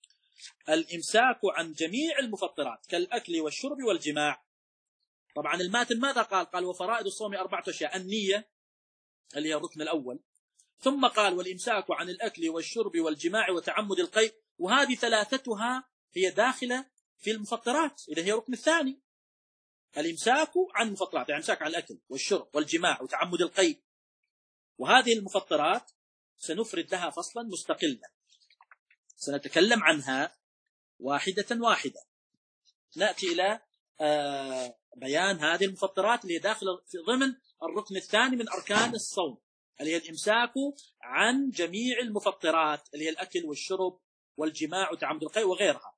الإمساك عن جميع المفطرات كالأكل والشرب والجماع. طبعا الماتن ماذا قال؟ قال وفرائض الصوم أربعة أشياء: النية اللي هي الركن الأول، ثم قال والإمساك عن الأكل والشرب والجماع وتعمد القيء، وهذه ثلاثتها هي داخلة في المفطرات، إذا هي الركن الثاني، الإمساك عن المفطرات، يعني إمساك عن الأكل والشرب والجماع وتعمد القيء. وهذه المفطرات سنفرد لها فصلا مستقلا سنتكلم عنها واحدة واحدة، نأتي إلى بيان هذه المفطرات اللي داخل في ضمن الركن الثاني من أركان الصوم، اللي هي الإمساك عن جميع المفطرات اللي هي الأكل والشرب والجماع وتعمد القيء وغيرها.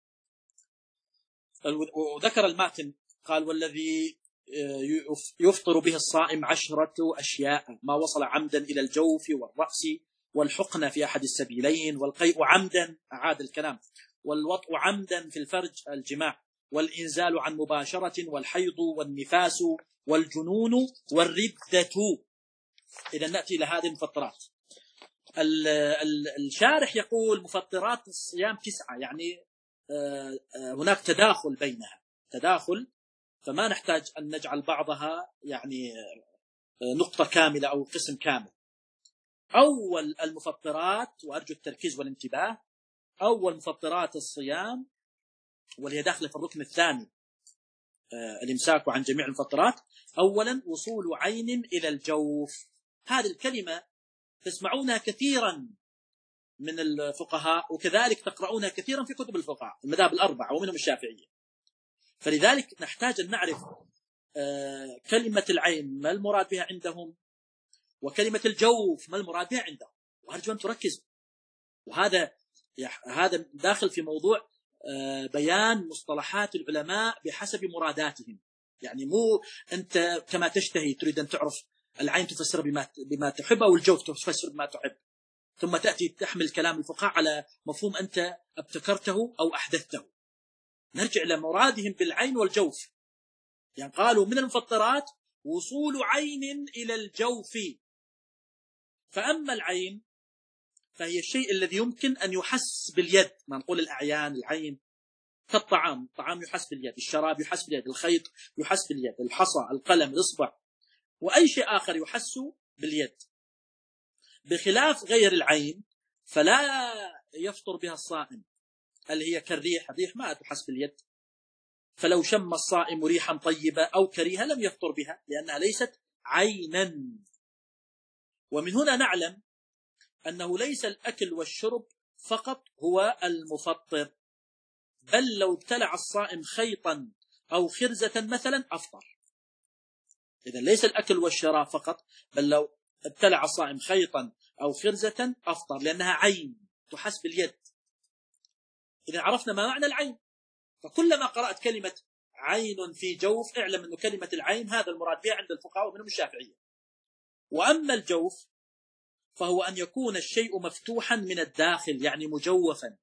وذكر الماتن قال والذي يفطر به الصائم عشرة أشياء: ما وصل عمدا إلى الجوف والرأس، والحقن في أحد السبيلين، والقيء عمدا أعاد الكلام، والوطء عمدا في الفرج الجماع، والإنزال عن مباشرة، والحيض والنفاس والجنون والردة. إذا نأتي إلى هذه المفطرات. الشارح يقول مفطرات الصيام تسعة، يعني هناك تداخل بينها، تداخل، فما نحتاج أن نجعل بعضها يعني نقطة كاملة أو قسم كامل. أول المفطرات، وأرجو التركيز والانتباه، أول مفطرات الصيام واللي هي داخلة في الركن الثاني الإمساك عن جميع المفطرات. أولا وصول عين إلى الجوف، هذه الكلمة تسمعونها كثيرا من الفقهاء، وكذلك تقرؤونها كثيرا في كتب الفقهاء المذاهب الأربعة ومنهم الشافعية. فلذلك نحتاج أن نعرف كلمة العين ما المراد بها عندهم، وكلمة الجوف ما المراد بها عندهم، وأرجو أن تركزوا. وهذا هذا داخل في موضوع بيان مصطلحات العلماء بحسب مراداتهم. يعني مو أنت كما تشتهي تريد أن تعرف العين تفسر بما بما تحب أو الجوف تفسر بما تحب، ثم تأتي تحمل كلام الفقهاء على مفهوم أنت ابتكرته أو أحدثته. نرجع إلى مرادهم بالعين والجوف. يعني قالوا من المفطرات وصول عين إلى الجوف. فأما العين فهي الشيء الذي يمكن أن يحس باليد، ما نقول الأعيان العين كالطعام، الطعام يحس باليد، الشراب يحس باليد، الخيط يحس باليد، الحصى، القلم، الإصبع، وأي شيء آخر يحس باليد، بخلاف غير العين فلا يفطر بها الصائم، اللي هي كالريح. الريح ما تحس باليد، فلو شم الصائم ريحا طيبة أو كريهة لم يفطر بها لأنها ليست عينا. ومن هنا نعلم أنه ليس الأكل والشرب فقط هو المفطر، بل لو ابتلع الصائم خيطا أو خرزة مثلا أفطر. إذن ليس الأكل والشراب فقط، بل لو ابتلع الصائم خيطا أو خرزة أفطر، لأنها عين تحس باليد. إذن عرفنا ما معنى العين. فكلما قرأت كلمة عين في جوف اعلم أن كلمة العين هذا المراد بها عند الفقهاء ومنهم الشافعية. وأما الجوف فهو أن يكون الشيء مفتوحا من الداخل، يعني مجوفا.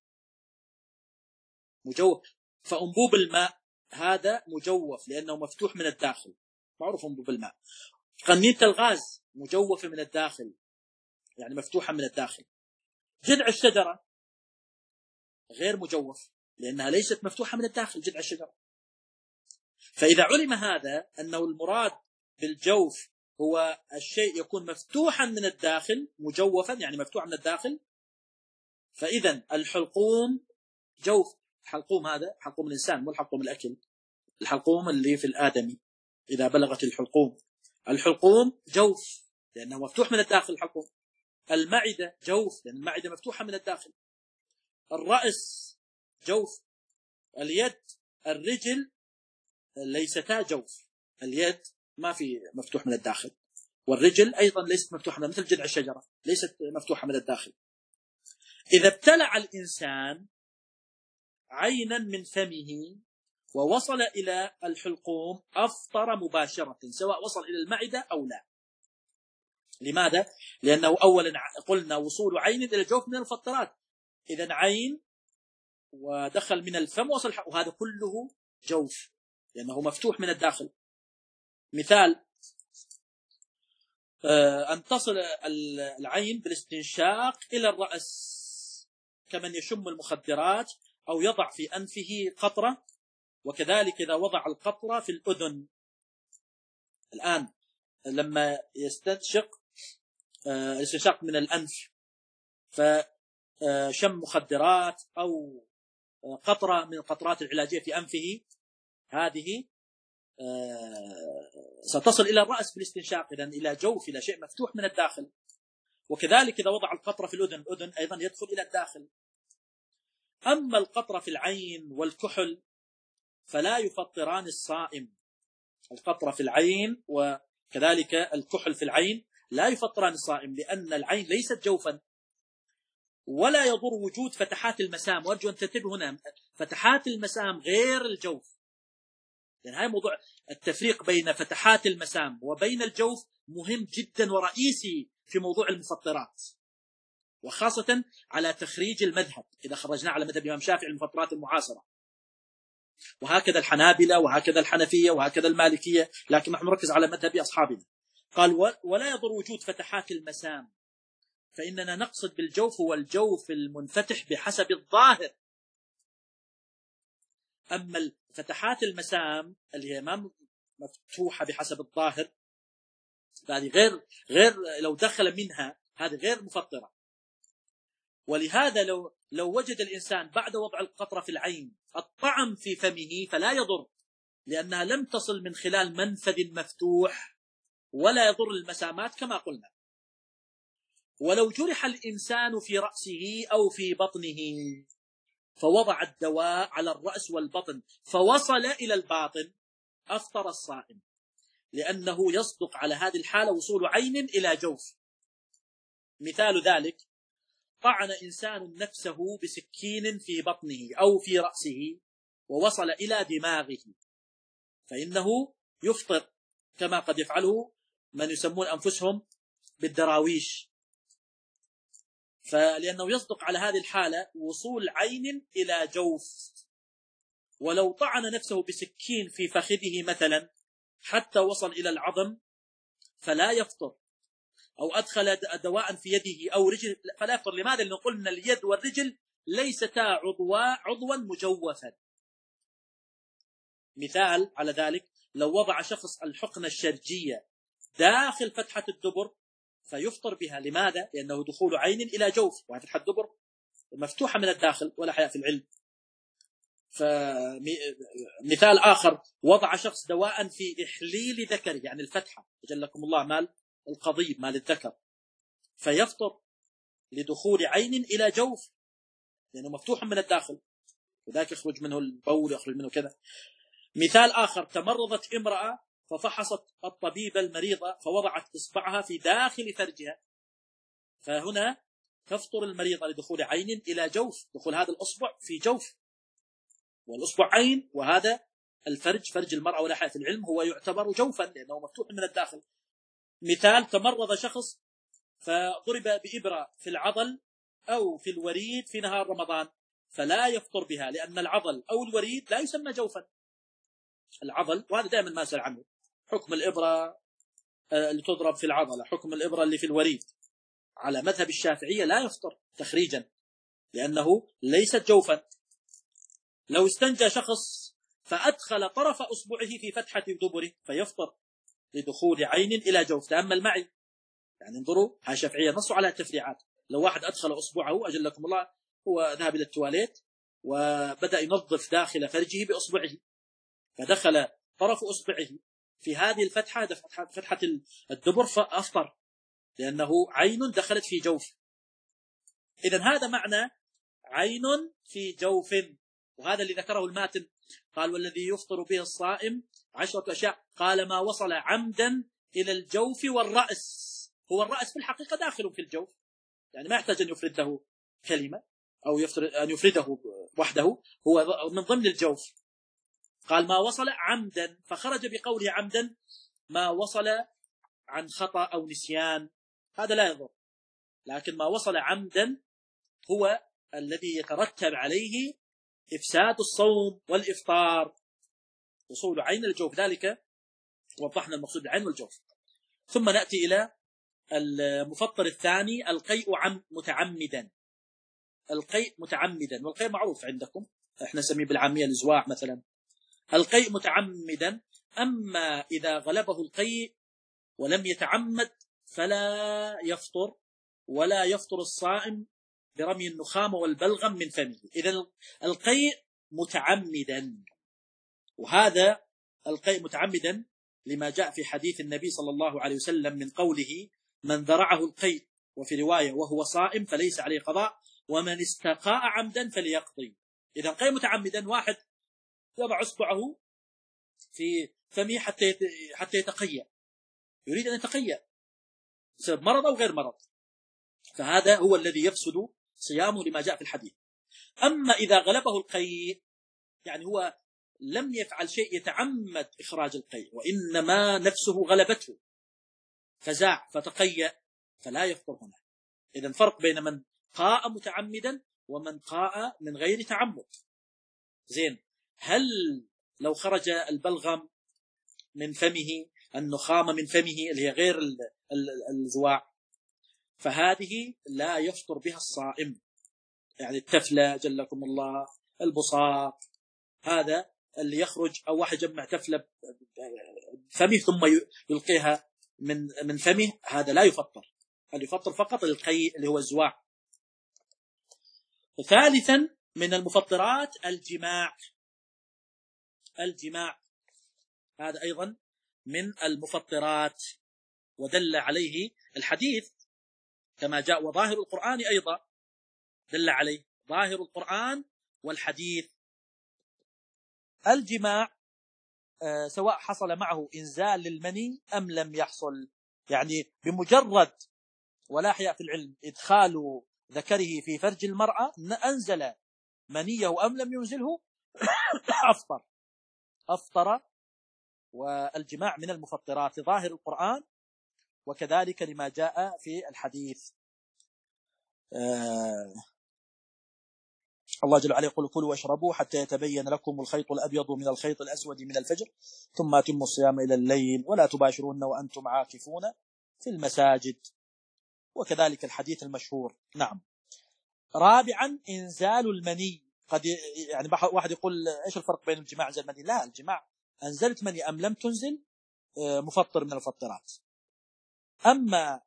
مجوف. فأنبوب الماء هذا مجوف لأنه مفتوح من الداخل، معروف أنبوب الماء. قنينة الغاز مجوفة من الداخل، يعني مفتوحة من الداخل. جذع الشجرة غير مجوف لأنها ليست مفتوحة من الداخل، جذع الشجرة. فإذا علم هذا أنه المراد بالجوف هو الشيء يكون مفتوحا من الداخل، مجوفا يعني مفتوحا من الداخل، فإذا الحلقوم جوف. الحلقوم هذا حلقوم الإنسان مو الحلقوم الأكل، الحلقوم اللي في الآدمي إذا بلغت الحلقوم. الحلقوم جوف لأنه مفتوح من الداخل الحلقوم. المعدة جوف لأن المعدة مفتوحة من الداخل. الرأس جوف. اليد الرجل ليستا جوف، اليد ما في مفتوح من الداخل، والرجل أيضا ليست مفتوحة مثل جذع الشجرة ليست مفتوحة من الداخل. إذا ابتلع الإنسان عينا من فمه ووصل إلى الحلقوم أفطر مباشرة سواء وصل إلى المعدة أو لا. لماذا؟ لأنه أولا قلنا وصول عين إلى الجوف من المفطرات، إذن عين ودخل من الفم وصل، وهذا كله جوف لأنه مفتوح من الداخل. مثال أن تصل العين بالاستنشاق إلى الرأس كمن يشم المخدرات أو يضع في أنفه قطرة، وكذلك إذا وضع القطرة في الأذن. الآن لما يستنشق الاستنشاق من الأنف فشم مخدرات أو قطرة من القطرات العلاجية في أنفه، هذه ستصل إلى الرأس بالاستنشاق، إذن إلى جوف، إلى شيء مفتوح من الداخل. وكذلك إذا وضع القطرة في الأذن، الأذن أيضا يدخل إلى الداخل. أما القطرة في العين والكحل فلا يفطران الصائم. القطرة في العين وكذلك الكحل في العين لا يفطران الصائم، لأن العين ليست جوفا، ولا يضر وجود فتحات المسام. وأرجو أن تنتبهوا هنا، فتحات المسام غير الجوف، لأن هذا موضوع التفريق بين فتحات المسام وبين الجوف مهم جدا ورئيسي في موضوع المفطرات، وخاصة على تخريج المذهب. إذا خرجنا على مذهب الإمام الشافعي المفطرات المعاصرة، وهكذا الحنابلة وهكذا الحنفية وهكذا المالكية، لكن نحن نركز على مذهب أصحابنا. قال ولا يضر وجود فتحات المسام، فإننا نقصد بالجوف هو الجوف المنفتح بحسب الظاهر. أما فتحات المسام اللي هي ما مفتوحة بحسب الظاهر هذه غير غير لو دخل منها هذه غير مفطرة. ولهذا لو لو وجد الإنسان بعد وضع القطرة في العين الطعم في فمه فلا يضر، لأنها لم تصل من خلال منفذ مفتوح ولا يضر المسامات كما قلنا. ولو جرح الإنسان في رأسه أو في بطنه فوضع الدواء على الرأس والبطن فوصل إلى الباطن أفطر الصائم، لأنه يصدق على هذه الحالة وصول عين إلى جوف. مثال ذلك: طعن إنسان نفسه بسكين في بطنه أو في رأسه ووصل إلى دماغه، فإنه يفطر كما قد يفعله من يسمون أنفسهم بالدراويش، فلأنه يصدق على هذه الحالة وصول عين إلى جوف. ولو طعن نفسه بسكين في فخذه مثلا حتى وصل إلى العظم فلا يفطر، أو أدخل دواء في يده أو رجل فلا يفطر. لماذا؟ لأنه قلنا اليد والرجل ليستا عضوا عضوا مجوفا. مثال على ذلك: لو وضع شخص الحقنة الشرجية داخل فتحة الدبر فيفطر بها. لماذا؟ لأنه دخول عين إلى جوف، وفتحة الدبر مفتوحة من الداخل ولا حياء في العلم. فمثال آخر: وضع شخص دواء في إحليل ذكره، يعني الفتحة جلكم الله مال القضيب مال الذكر، فيفطر لدخول عين إلى جوف لأنه مفتوح من الداخل، وذاك يخرج منه البول يخرج منه كذا. مثال آخر: تمرضت امرأة ففحصت الطبيبة المريضة فوضعت إصبعها في داخل فرجها، فهنا تفطر المريضة لدخول عين إلى جوف، دخول هذا الأصبع في جوف، والأصبع عين، وهذا الفرج فرج المرأة ولا حياء في العلم هو يعتبر جوفا لأنه مفتوح من الداخل. مثال: تمرض شخص فضرب بإبرة في العضل أو في الوريد في نهار رمضان فلا يفطر بها، لأن العضل أو الوريد لا يسمى جوفا. العضل، وهذا دائما ما أسأل عنه، حكم الإبرة اللي تضرب في العضلة، حكم الإبرة اللي في الوريد، على مذهب الشافعية لا يفطر تخريجا لأنه ليست جوفا. لو استنجى شخص فأدخل طرف أصبعه في فتحة دبره فيفطر لدخول عين إلى جوف. تأمل معي، يعني انظروا، هاي الشافعية نصوا على التفريعات. لو واحد أدخل أصبعه أجلكم الله، هو ذهب إلى التواليت وبدأ ينظف داخل فرجه بأصبعه، فدخل طرف أصبعه في هذه الفتحة فتحة الدبر فأفطر لأنه عين دخلت في جوف. إذن هذا معنى عين في جوف، وهذا اللي ذكره الماتن. قال: والذي يفطر به الصائم عشرة أشياء. قال: ما وصل عمدا إلى الجوف والرأس. هو الرأس في الحقيقة داخل في الجوف، يعني ما يحتاج أن يفرد له كلمة أو أن يفرده وحده، هو من ضمن الجوف. قال: ما وصل عمدا، فخرج بقوله عمدا ما وصل عن خطأ أو نسيان، هذا لا يضر. لكن ما وصل عمدا هو الذي يترتب عليه إفساد الصوم والإفطار، وصول عين الجوف، ذلك وضحنا المقصود العين والجوف. ثم نأتي إلى المفطر الثاني: القيء عم متعمدا. القيء متعمدا، والقيء معروف عندكم، احنا نسميه بالعامية الزواع مثلا. القيء متعمدا: أما إذا غلبه القيء ولم يتعمد فلا يفطر، ولا يفطر الصائم برمي النخامة والبلغم من فمه. إذن القيء متعمدا، وهذا القيء متعمدا لما جاء في حديث النبي صلى الله عليه وسلم من قوله: من ذرعه القيء، وفي رواية وهو صائم فليس عليه قضاء، ومن استقاء عمدا فليقضي. إذن القيء متعمدا واحد يضع اصبعه في فمه حتى حتى يتقيأ، يريد أن يتقيأ بسبب مرض أو غير مرض، فهذا هو الذي يفسد صيامه لما جاء في الحديث. أما إذا غلبه القيء، يعني هو لم يفعل شيء يتعمد إخراج القيء، وإنما نفسه غلبته فزاع فتقيأ، فلا يفطر هنا. إذن فرق بين من قاء متعمدا ومن قاء من غير تعمد. زين، هل لو خرج البلغم من فمه، النخامة من فمه اللي هي غير الزواع، فهذه لا يفطر بها الصائم، يعني التفلة جلكم الله، البصاق، هذا اللي يخرج، أو واحد جمع تفلة فمه ثم يلقيها من من فمه، هذا لا يفطر، هذا يفطر فقط القيء اللي هو الزواع. ثالثا من المفطرات الجماع. الجماع هذا أيضا من المفطرات، ودل عليه الحديث كما جاء، وظاهر القرآن أيضا دل عليه، ظاهر القرآن والحديث. الجماع سواء حصل معه إنزال للمني أم لم يحصل، يعني بمجرد، ولا حياء في العلم، إدخال ذكره في فرج المرأة أنزل منيه أم لم ينزله أفطر أفطر. والجماع من المفطرات لظاهر القرآن، وكذلك لما جاء في الحديث. آه الله جل وعلا يقول: كلوا واشربوا حتى يتبين لكم الخيط الأبيض من الخيط الأسود من الفجر ثم أتموا الصيام إلى الليل ولا تباشرون وأنتم عاكفون في المساجد، وكذلك الحديث المشهور. نعم. رابعا إنزال المني. قد يعني واحد يقول إيش الفرق بين الجماع وإنزال المني؟ لا، الجماع أنزلت مني أم لم تنزل مفطر من المفطرات. أما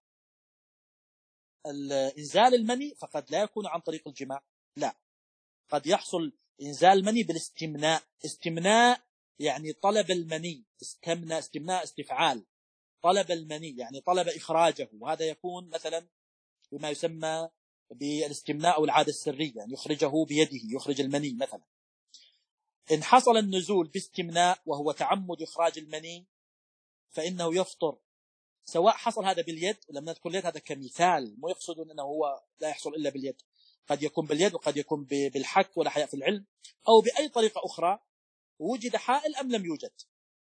إنزال المني فقد لا يكون عن طريق الجماع، لا، قد يحصل إنزال المني بالاستمناء. استمناء يعني طلب المني، استمناء استمناء استفعال، طلب المني يعني طلب إخراجه، وهذا يكون مثلا بما يسمى بالاستمناء أو العادة السرية، يعني يخرجه بيده، يخرج المني مثلا. إن حصل النزول باستمناء وهو تعمد إخراج المني فإنه يفطر، سواء حصل هذا باليد، ولم نذكر اليد هذا كمثال، مو يقصدون أنه هو لا يحصل إلا باليد، قد يكون باليد وقد يكون بالحك، ولا حياء في العلم، أو بأي طريقة أخرى، وجد حائل أم لم يوجد.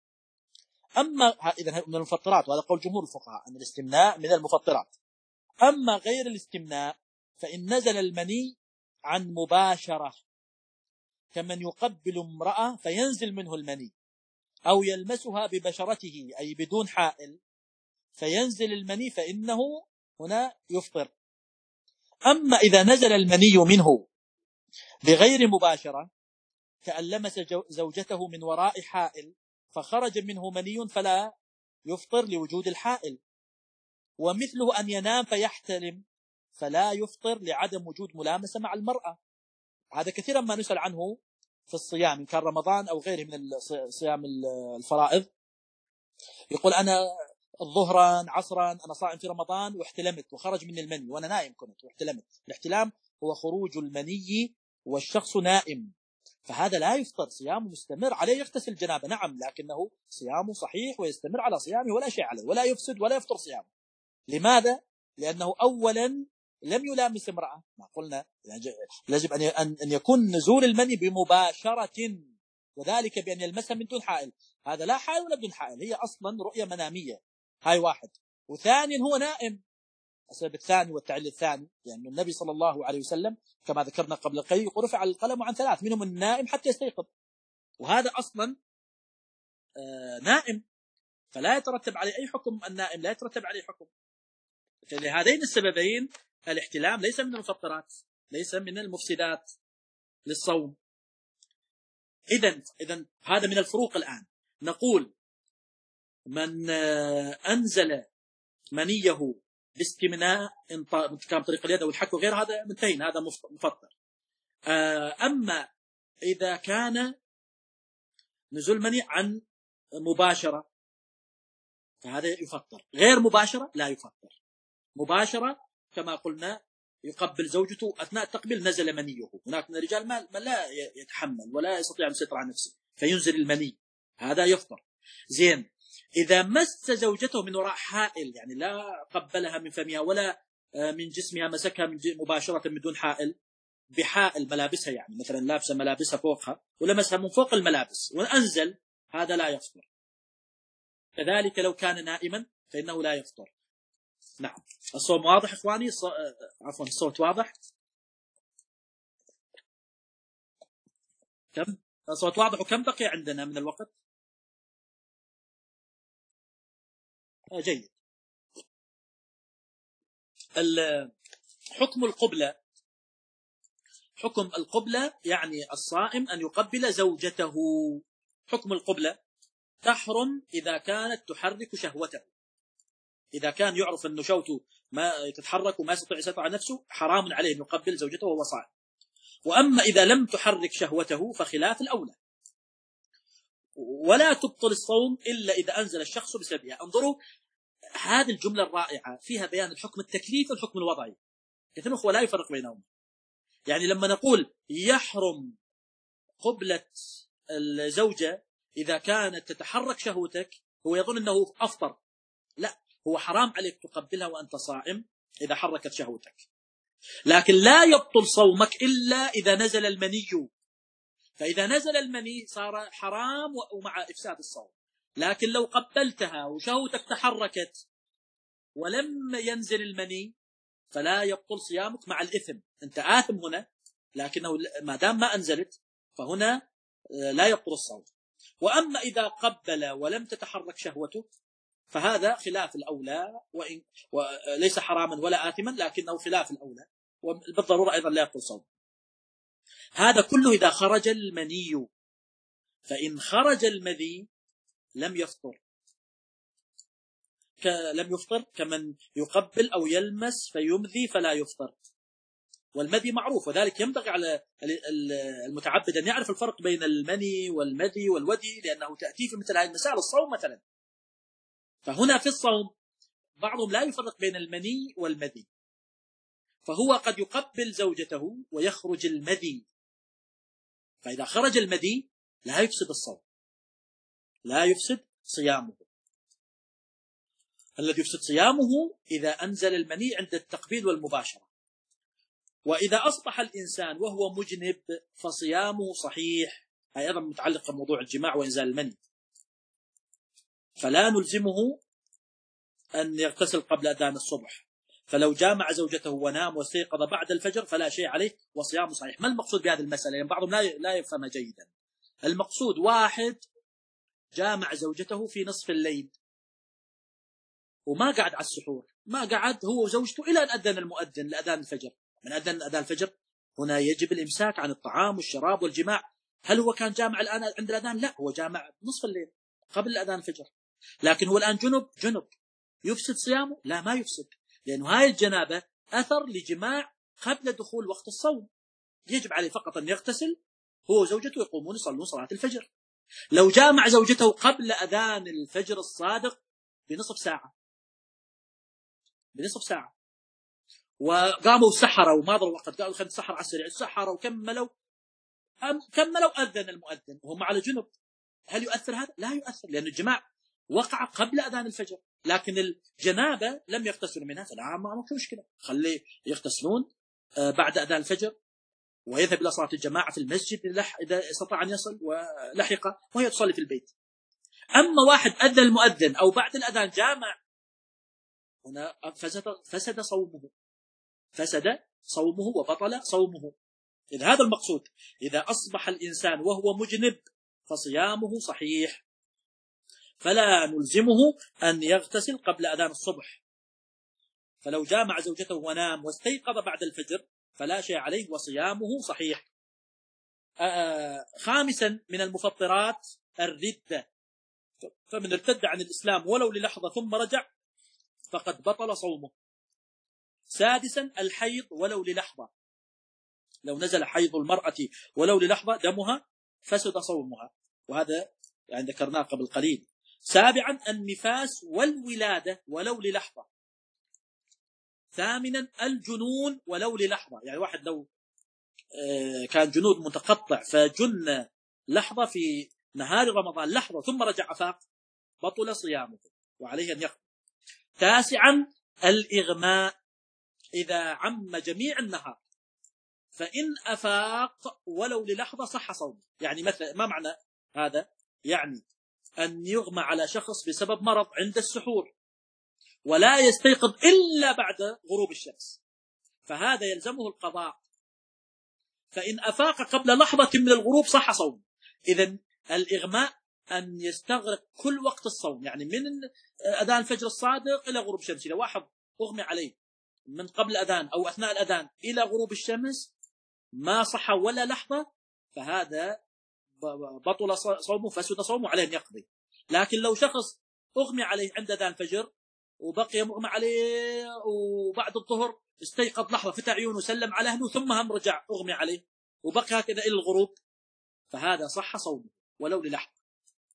أما إذا من المفطرات، وهذا قول جمهور الفقهاء أن الاستمناء من المفطرات. أما غير الاستمناء فإن نزل المني عن مباشرة، كمن يقبل امرأة فينزل منه المني، أو يلمسها ببشرته أي بدون حائل فينزل المني، فإنه هنا يفطر. أما إذا نزل المني منه بغير مباشرة، كأن لمس زوجته من وراء حائل فخرج منه مني، فلا يفطر لوجود الحائل. ومثله أن ينام فيحتلم فلا يفطر لعدم وجود ملامسة مع المرأة. هذا كثيرا ما نسأل عنه في الصيام، إن كان رمضان أو غيره من صيام الفرائض، يقول أنا الظهرا عصرا أنا صائم في رمضان واحتلمت وخرج مني المني وأنا نائم كنت واحتلمت. الاحتلام هو خروج المني والشخص نائم، فهذا لا يفطر، صيامه مستمر، عليه يغتسل جنابه نعم، لكنه صيامه صحيح ويستمر على صيامه ولا شيء عليه، ولا يفسد ولا يفطر صيامه. لماذا؟ لأنه أولا لم يلامس امرأة، ما قلنا يجب أن يكون نزول المني بمباشرة، وذلك بأن يلمسها من دون حائل. هذا لا حائل ولا بدون حائل، هي أصلا رؤية منامية، هاي واحد. وثانيا هو نائم، السبب الثاني والتعليل الثاني لأن يعني النبي صلى الله عليه وسلم كما ذكرنا قبل قليل رفع القلم عن ثلاث، منهم النائم حتى يستيقظ، وهذا أصلا آه نائم، فلا يترتب عليه أي حكم، النائم لا يترتب عليه حكم. فلهذين السببين الاحتلام ليس من المفطرات، ليس من المفسدات للصوم. إذن إذن هذا من الفروق. الآن نقول من أنزل منيه باستمناء كان طريق اليد أو الحك وغير هذا منتهين، هذا مفطر. أما إذا كان نزول مني عن مباشرة فهذا يفطر، غير مباشرة لا يفطر. مباشرة كما قلنا يقبل زوجته أثناء التقبيل نزل منيه، هناك من الرجال ما لا يتحمل ولا يستطيع أن يسيطر على نفسه فينزل المني، هذا يفطر. زين، إذا مس زوجته من وراء حائل، يعني لا قبلها من فمها ولا من جسمها، مسكها من مباشرة من دون حائل، بحائل ملابسها، يعني مثلا لابسة ملابسها فوقها ولمسها من فوق الملابس وأنزل، هذا لا يفطر. كذلك لو كان نائما فإنه لا يفطر. نعم. الصوت واضح إخواني؟ ص... عفوا الصوت واضح؟ كم الصوت واضح؟ وكم بقي عندنا من الوقت؟ آه جيد. حكم القبلة، حكم القبلة يعني الصائم أن يقبل زوجته. حكم القبلة تحرم إذا كانت تحرك شهوته، إذا كان يعرف أن شهوته ما تتحرك وما يستطيع يسيطر على نفسه حرام عليه أن يقبل زوجته وهو صائم. وأما إذا لم تحرك شهوته فخلاف الأولى. ولا تبطل الصوم إلا إذا أنزل الشخص بسببها. انظروا هذه الجملة الرائعة فيها بيان الحكم التكليفي والحكم الوضعي. كثير أخوة لا يفرق بينهم. يعني لما نقول يحرم قبلة الزوجة إذا كانت تتحرك شهوتك، هو يظن أنه أفطر. لا، هو حرام عليك تقبلها وأنت صائم إذا حركت شهوتك، لكن لا يبطل صومك إلا إذا نزل المني. فإذا نزل المني صار حرام ومع إفساد الصوم. لكن لو قبلتها وشهوتك تحركت ولم ينزل المني فلا يبطل صيامك مع الإثم. أنت آثم هنا، لكنه ما دام ما أنزلت فهنا لا يبطل الصوم. وأما إذا قبل ولم تتحرك شهوته فهذا خلاف الأولى، وإن وليس حراما ولا آثما، لكنه خلاف الأولى، وبالضرورة أيضا لا يبطل صوم. هذا كله إذا خرج المني. فإن خرج المذي لم يفطر، لم يفطر كمن يقبل أو يلمس فيمذي فلا يفطر. والمذي معروف، وذلك ينبغي على المتعبد أن يعرف الفرق بين المني والمذي والودي، لأنه تأتي في مثل هذه المسائل الصوم مثلا. فهنا في الصوم بعضهم لا يفرق بين المني والمذي، فهو قد يقبل زوجته ويخرج المذي، فإذا خرج المذي لا يفسد الصوم، لا يفسد صيامه. الذي يفسد صيامه إذا أنزل المني عند التقبيل والمباشرة. وإذا أصبح الإنسان وهو مجنب فصيامه صحيح، هذا أيضا متعلق بموضوع الجماع وإنزال المني. فلا نلزمه أن يغتسل قبل أذان الصبح، فلو جامع زوجته ونام واستيقظ بعد الفجر فلا شيء عليه وصيامه صحيح. ما المقصود بهذه المسألة؟ يعني بعضهم لا لا يفهم جيدا. المقصود واحد جامع زوجته في نصف الليل وما قعد على السحور، ما قعد هو وزوجته إلى أن أذن المؤذن لأذان الفجر. من أذن أذان الفجر هنا يجب الإمساك عن الطعام والشراب والجماع. هل هو كان جامع الآن عند الأذان؟ لا، هو جامع نصف الليل قبل أذان الفجر. لكن هو الآن جنب جنب يفسد صيامه؟ لا، ما يفسد، لأنه هاي الجنابة أثر لجماع قبل دخول وقت الصوم. يجب عليه فقط أن يغتسل هو وزوجته يقومون يصلون صلاة الفجر. لو جامع زوجته قبل أذان الفجر الصادق بنصف ساعة بنصف ساعة وقاموا سحروا وما ضروا وقت، قالوا خلينا نسحر على السريع، سحروا وكملوا كملوا أذن المؤذن وهم على جنب. هل يؤثر هذا؟ لا يؤثر، لأن الجماع وقع قبل أذان الفجر. لكن الجنابة لم يغتسلوا منها فلا ما في مشكلة، خليه يغتسلون بعد أذان الفجر ويذهب إلى صلاة الجماعة في المسجد إذا استطاع أن يصل ولحق، وهي تصلي في البيت. أما واحد أذن المؤذن أو بعد الأذان جامع، هنا فسد, فسد صومه فسد صومه وبطل صومه. إذا هذا المقصود. إذا أصبح الإنسان وهو مجنب فصيامه صحيح، فلا نلزمه أن يغتسل قبل أذان الصبح. فلو جامع زوجته ونام واستيقظ بعد الفجر فلا شيء عليه وصيامه صحيح. آه خامسا من المفطرات الردة، فمن ارتد عن الإسلام ولو للحظة ثم رجع فقد بطل صومه. سادسا الحيض ولو للحظة، لو نزل حيض المرأة ولو للحظة دمها فسد صومها، وهذا يعني ذكرناه قبل قليل. سابعا النفاس والولادة ولو للحظة. ثامنا الجنون ولو للحظة، يعني واحد لو كان جنون متقطع فجن لحظة في نهار رمضان لحظة ثم رجع أفاق بطل صيامه وعليه أن يقضي. تاسعا الإغماء إذا عم جميع النهار، فإن أفاق ولو للحظة صح صومه. يعني مثلا ما معنى هذا؟ يعني أن يغمى على شخص بسبب مرض عند السحور ولا يستيقظ إلا بعد غروب الشمس، فهذا يلزمه القضاء. فإن أفاق قبل لحظة من الغروب صح صومه. إذن الإغماء أن يستغرق كل وقت الصوم، يعني من أذان الفجر الصادق إلى غروب الشمس. إذا واحد أغمي عليه من قبل الأذان أو أثناء الأذان إلى غروب الشمس ما صح ولا لحظة، فهذا بطل صومه فسد صومه عليه أن يقضي. لكن لو شخص أغمي عليه عند أذان الفجر وبقي مغمى عليه وبعد الظهر استيقظ لحظة فتح عيونه وسلم على أهله ثم هم رجع أغمي عليه وبقي هكذا إلى الغروب، فهذا صح صومه ولو للحظة.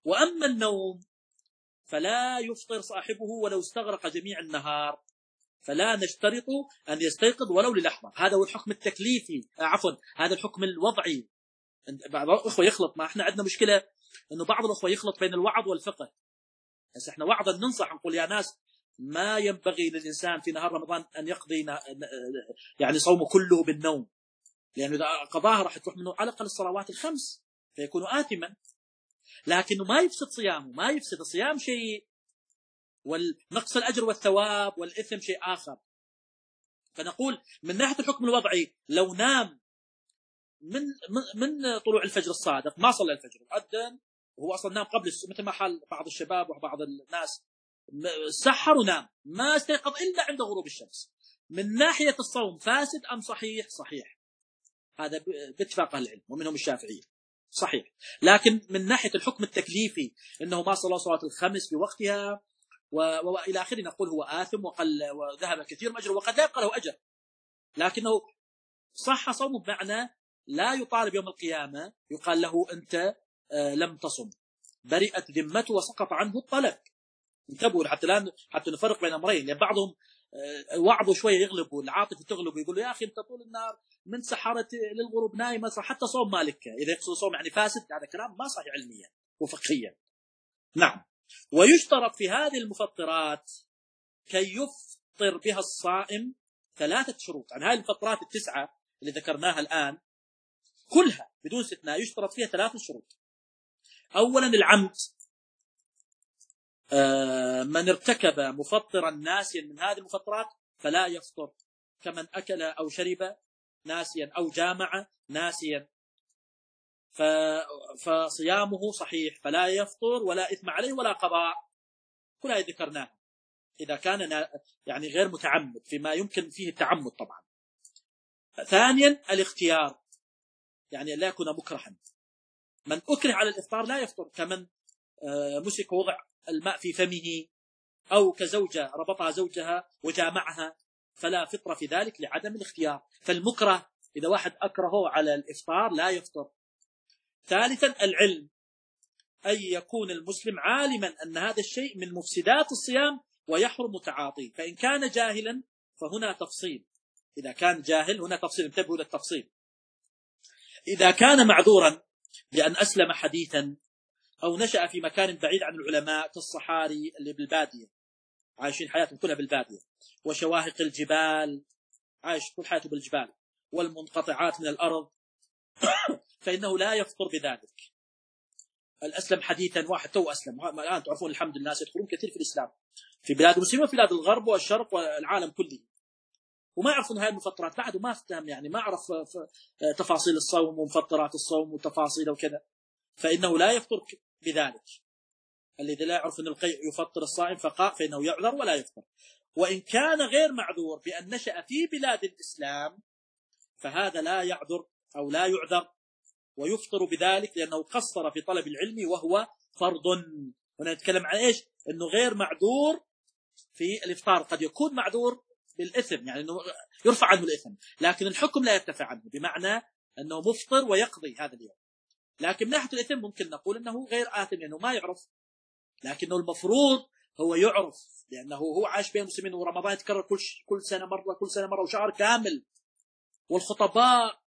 وأما النوم فلا يفطر صاحبه ولو استغرق جميع النهار، فلا نشترط أن يستيقظ ولو للحظة. هذا هو الحكم التكليفي، عفوا هذا الحكم الوضعي. بعض الأخوة يخلط، ما احنا عندنا مشكلة أنه بعض الأخوة يخلط بين الوعظ والفقه. بس احنا وعظا ننصح، نقول يا ناس ما ينبغي للإنسان في نهار رمضان أن يقضي يعني صومه كله بالنوم، لأنه إذا قضاها راح تروح منه على الأقل الصلوات الخمس فيكون آثما. لكنه ما يفسد صيامه، ما يفسد الصيام شيء، والنقص الأجر والثواب، والإثم شيء آخر. فنقول من ناحية الحكم الوضعي لو نام من من طلوع الفجر الصادق ما صلى الفجر أذن، وهو أصلا نام قبل، مثل ما حال بعض الشباب وبعض الناس سحر ونام ما استيقظ إلا عند غروب الشمس، من ناحية الصوم فاسد أم صحيح؟ صحيح، هذا باتفاق أهل العلم ومنهم الشافعية صحيح. لكن من ناحية الحكم التكليفي أنه ما صلى صلاة الخمس بوقتها وإلى آخره نقول هو آثم وقل وذهب كثير أجر، وقد لا يبقى له أجر، لكنه صح صومه بمعنى لا يطالب يوم القيامة يقال له أنت لم تصم، برئت ذمته وسقط عنه الطلب. انتبهوا حتى الآن حتى نفرق بين أمرين، لأن بعضهم وعظه شوية يغلب والعاطفة تغلب ويقول له يا أخي أنت طول النهار من سحرة للغروب نايم، حتى صوم مالك إذا يقصد صوم يعني فاسد، هذا كلام ما صحيح علميا وفقهيا. نعم. ويشترط في هذه المفطرات كي يفطر بها الصائم ثلاثة شروط. عن هذه المفطرات التسعة اللي ذكرناها الآن كلها بدون استثناء يشترط فيها ثلاث شروط. أولا العمد، من ارتكب مفطرا ناسيا من هذه المفطرات فلا يفطر، كمن أكل أو شرب ناسيا أو جامع ناسيا فصيامه صحيح فلا يفطر ولا إثم عليه ولا قضاء. كلها ذكرناها إذا كان يعني غير متعمد فيما يمكن فيه التعمد طبعا. ثانيا الاختيار، يعني لا يكون مكرها، من أكره على الإفطار لا يفطر، كمن مسك وضع الماء في فمه، أو كزوجة ربطها زوجها وجامعها فلا فطر في ذلك لعدم الاختيار. فالمكره إذا واحد أكرهه على الإفطار لا يفطر. ثالثا العلم، أي يكون المسلم عالما أن هذا الشيء من مفسدات الصيام ويحرم تعاطيه، فإن كان جاهلا فهنا تفصيل، إذا كان جاهل هنا تفصيل، انتبهوا للتفصيل. إذا كان معذورا لأن أسلم حديثا أو نشأ في مكان بعيد عن العلماء كالصحاري اللي بالبادية عايشين حياتهم كلها بالبادية، وشواهق الجبال عايش كل حياته بالجبال، والمنقطعات من الأرض فإنه لا يفطر بذلك. الأسلم حديثا واحد تو أسلم الآن، تعرفون الحمد لله الناس يدخلون كثير في الإسلام في بلاد المسلمين وفي بلاد الغرب والشرق والعالم كله، وما يعرفون هاي المفطرات بعد، وما فهم يعني ما عرف تفاصيل الصوم ومفطرات الصوم وتفاصيله وكذا، فإنه لا يفطر بذلك. الذي لا يعرف أن القيء يفطر الصائم فقاء فإنه يعذر ولا يفطر. وإن كان غير معذور بأن نشأ في بلاد الإسلام فهذا لا يعذر أو لا يعذر ويفطر بذلك، لأنه قصر في طلب العلم وهو فرض. هنا نتكلم عن إيش؟ أنه غير معذور في الإفطار، قد يكون معذور بالإثم يعني أنه يرفع عنه الإثم، لكن الحكم لا يرتفع عنه، بمعنى أنه مفطر ويقضي هذا اليوم. لكن من ناحية الإثم ممكن نقول أنه غير آثم لأنه ما يعرف، لكنه المفروض هو يعرف لأنه هو عاش بين المسلمين، ورمضان يتكرر كل كل سنة مرة كل سنة مرة وشهر كامل، والخطباء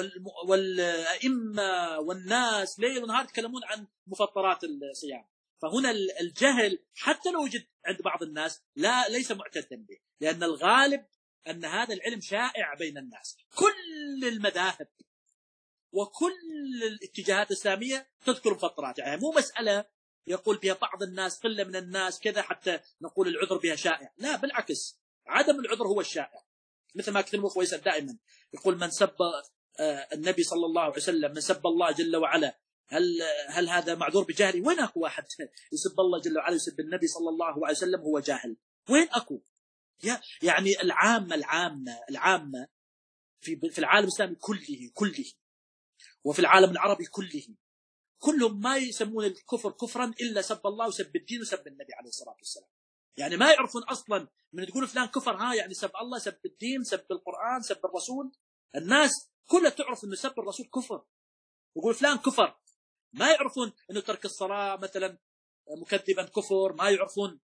والأئمة والناس ليل ونهار يتكلمون عن مفطرات الصيام. فهنا الجهل حتى لو وجد عند بعض الناس لا ليس معتدا به، لأن الغالب أن هذا العلم شائع بين الناس، كل المذاهب وكل الاتجاهات الإسلامية تذكر مفطرات، يعني مو مسألة يقول بها بعض الناس قلة من الناس كذا حتى نقول العذر بها شائع، لا بالعكس عدم العذر هو الشائع. مثل ما كثير من الأخوة يسأل دائما يقول من سب النبي صلى الله عليه وسلم، من سب الله جل وعلا، هل هل هذا معذور بجهله؟ وين أكو واحد يسب الله جل وعلا يسب النبي صلى الله عليه وسلم هو جاهل؟ وين أكو؟ يعني العامة العامة العامة في في العالم الإسلامي كله كله وفي العالم العربي كله كلهم ما يسمون الكفر كفرا إلا سب الله وسب الدين وسب النبي عليه الصلاة والسلام. يعني ما يعرفون أصلا من تقول فلان كفر ها يعني سب الله سب الدين سب القرآن سب الرسول. الناس كلها تعرف أنه سب الرسول كفر، يقول فلان كفر، ما يعرفون أنه ترك الصلاة مثلا مكذبا كفر، ما يعرفون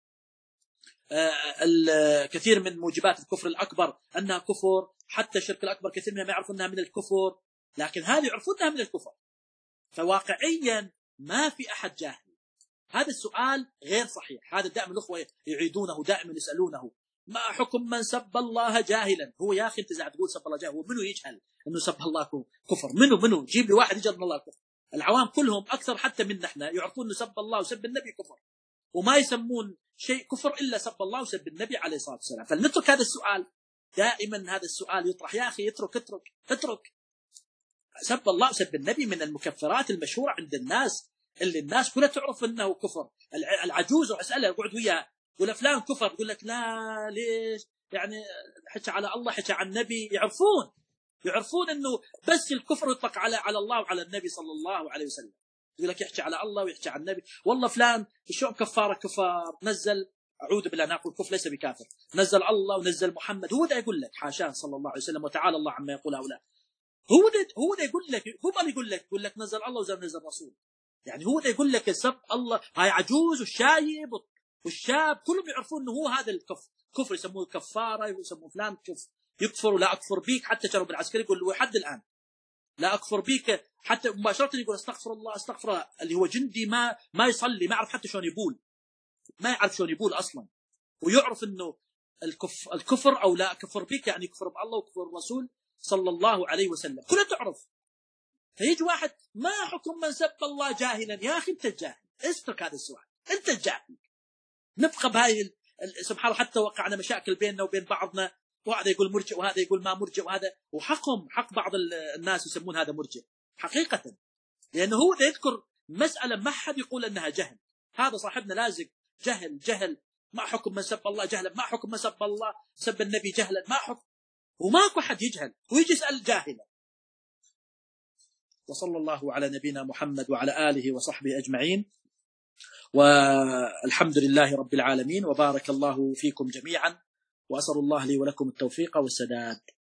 الكثير من موجبات الكفر الأكبر أنها كفر، حتى الشرك الأكبر كثير منهم ما يعرفون أنها من الكفر، لكن هذه يعرفون أنها من الكفر. فواقعيا ما في أحد جاهل. هذا السؤال غير صحيح، هذا دائما الأخوة يعيدونه، دائما يسألونه ما حكم من سب الله جاهلا. هو يا أخي أنت إذا تقول سب الله جاهل، هو منو يجهل أنه سب الله كفر؟ منو منو جيب لي واحد يجهل من الله كفر. العوام كلهم أكثر حتى من نحن يعرفون أنه سب الله وسب النبي كفر، وما يسمون شيء كفر إلا سب الله وسب النبي عليه الصلاة والسلام. فلنترك هذا السؤال، دائما هذا السؤال يطرح. يا أخي اترك اترك اترك سب الله وسب النبي من المكفرات المشهورة عند الناس، اللي الناس كلها تعرف أنه كفر. العجوز وأسألها يقعد وياها يقول فلان كفر، يقول لك لا ليش؟ يعني حكى على الله حكى على النبي. يعرفون يعرفون أنه بس الكفر يطلق على على الله وعلى النبي صلى الله عليه وسلم. يقول لك يحكي على الله ويحكي على النبي، والله فلان شو كفاره كفار، نزل أعوذ بالله نقول كفر ليس بكافر، نزل الله ونزل محمد. هو ده يقول لك حاشاه صلى الله عليه وسلم وتعالى الله عما يقول هؤلاء. هو ده هو ده يقول لك، هو اللي يقول لك يقول لك نزل الله ونزل رسول. يعني هو ده يقول لك سب الله. هاي عجوز والشايب والشاب كلهم يعرفون انه هو هذا الكفر. كفر يسموه كفاره، يسموه فلان كفر يكفر ولا اكفر بيك. حتى كانوا بالعسكري يقول له لحد الان لا اكفر بيك، حتى مباشره يقول استغفر الله استغفر الله. اللي هو جندي ما ما يصلي، ما يعرف حتى شلون يبول، ما يعرف شلون يبول اصلا، ويعرف انه الكف الكفر او لا اكفر بيك يعني كفر بالله وكفر الرسول صلى الله عليه وسلم، كلها تعرف. فيجي واحد ما حكم من سب الله جاهلا. يا اخي انت الجاهل، اترك هذا السؤال، انت الجاهل. نبقى بهاي سبحان الله. حتى وقعنا مشاكل بيننا وبين بعضنا، وهذا يقول مرجئ وهذا يقول ما مرجئ، وهذا وحقهم حق بعض الناس يسمون هذا مرجئ حقيقة، لأنه هو يذكر مسألة ما حد يقول أنها جهل. هذا صاحبنا لازق جهل جهل. ما حكم من سب الله جهلا، ما حكم من سب الله سب النبي جهلا، ما حكم. وماكو حد يجهل ويجي يسأل جاهلا. وصلى الله على نبينا محمد وعلى آله وصحبه أجمعين، والحمد لله رب العالمين، وبارك الله فيكم جميعا، وأسأل الله لي ولكم التوفيق والسداد.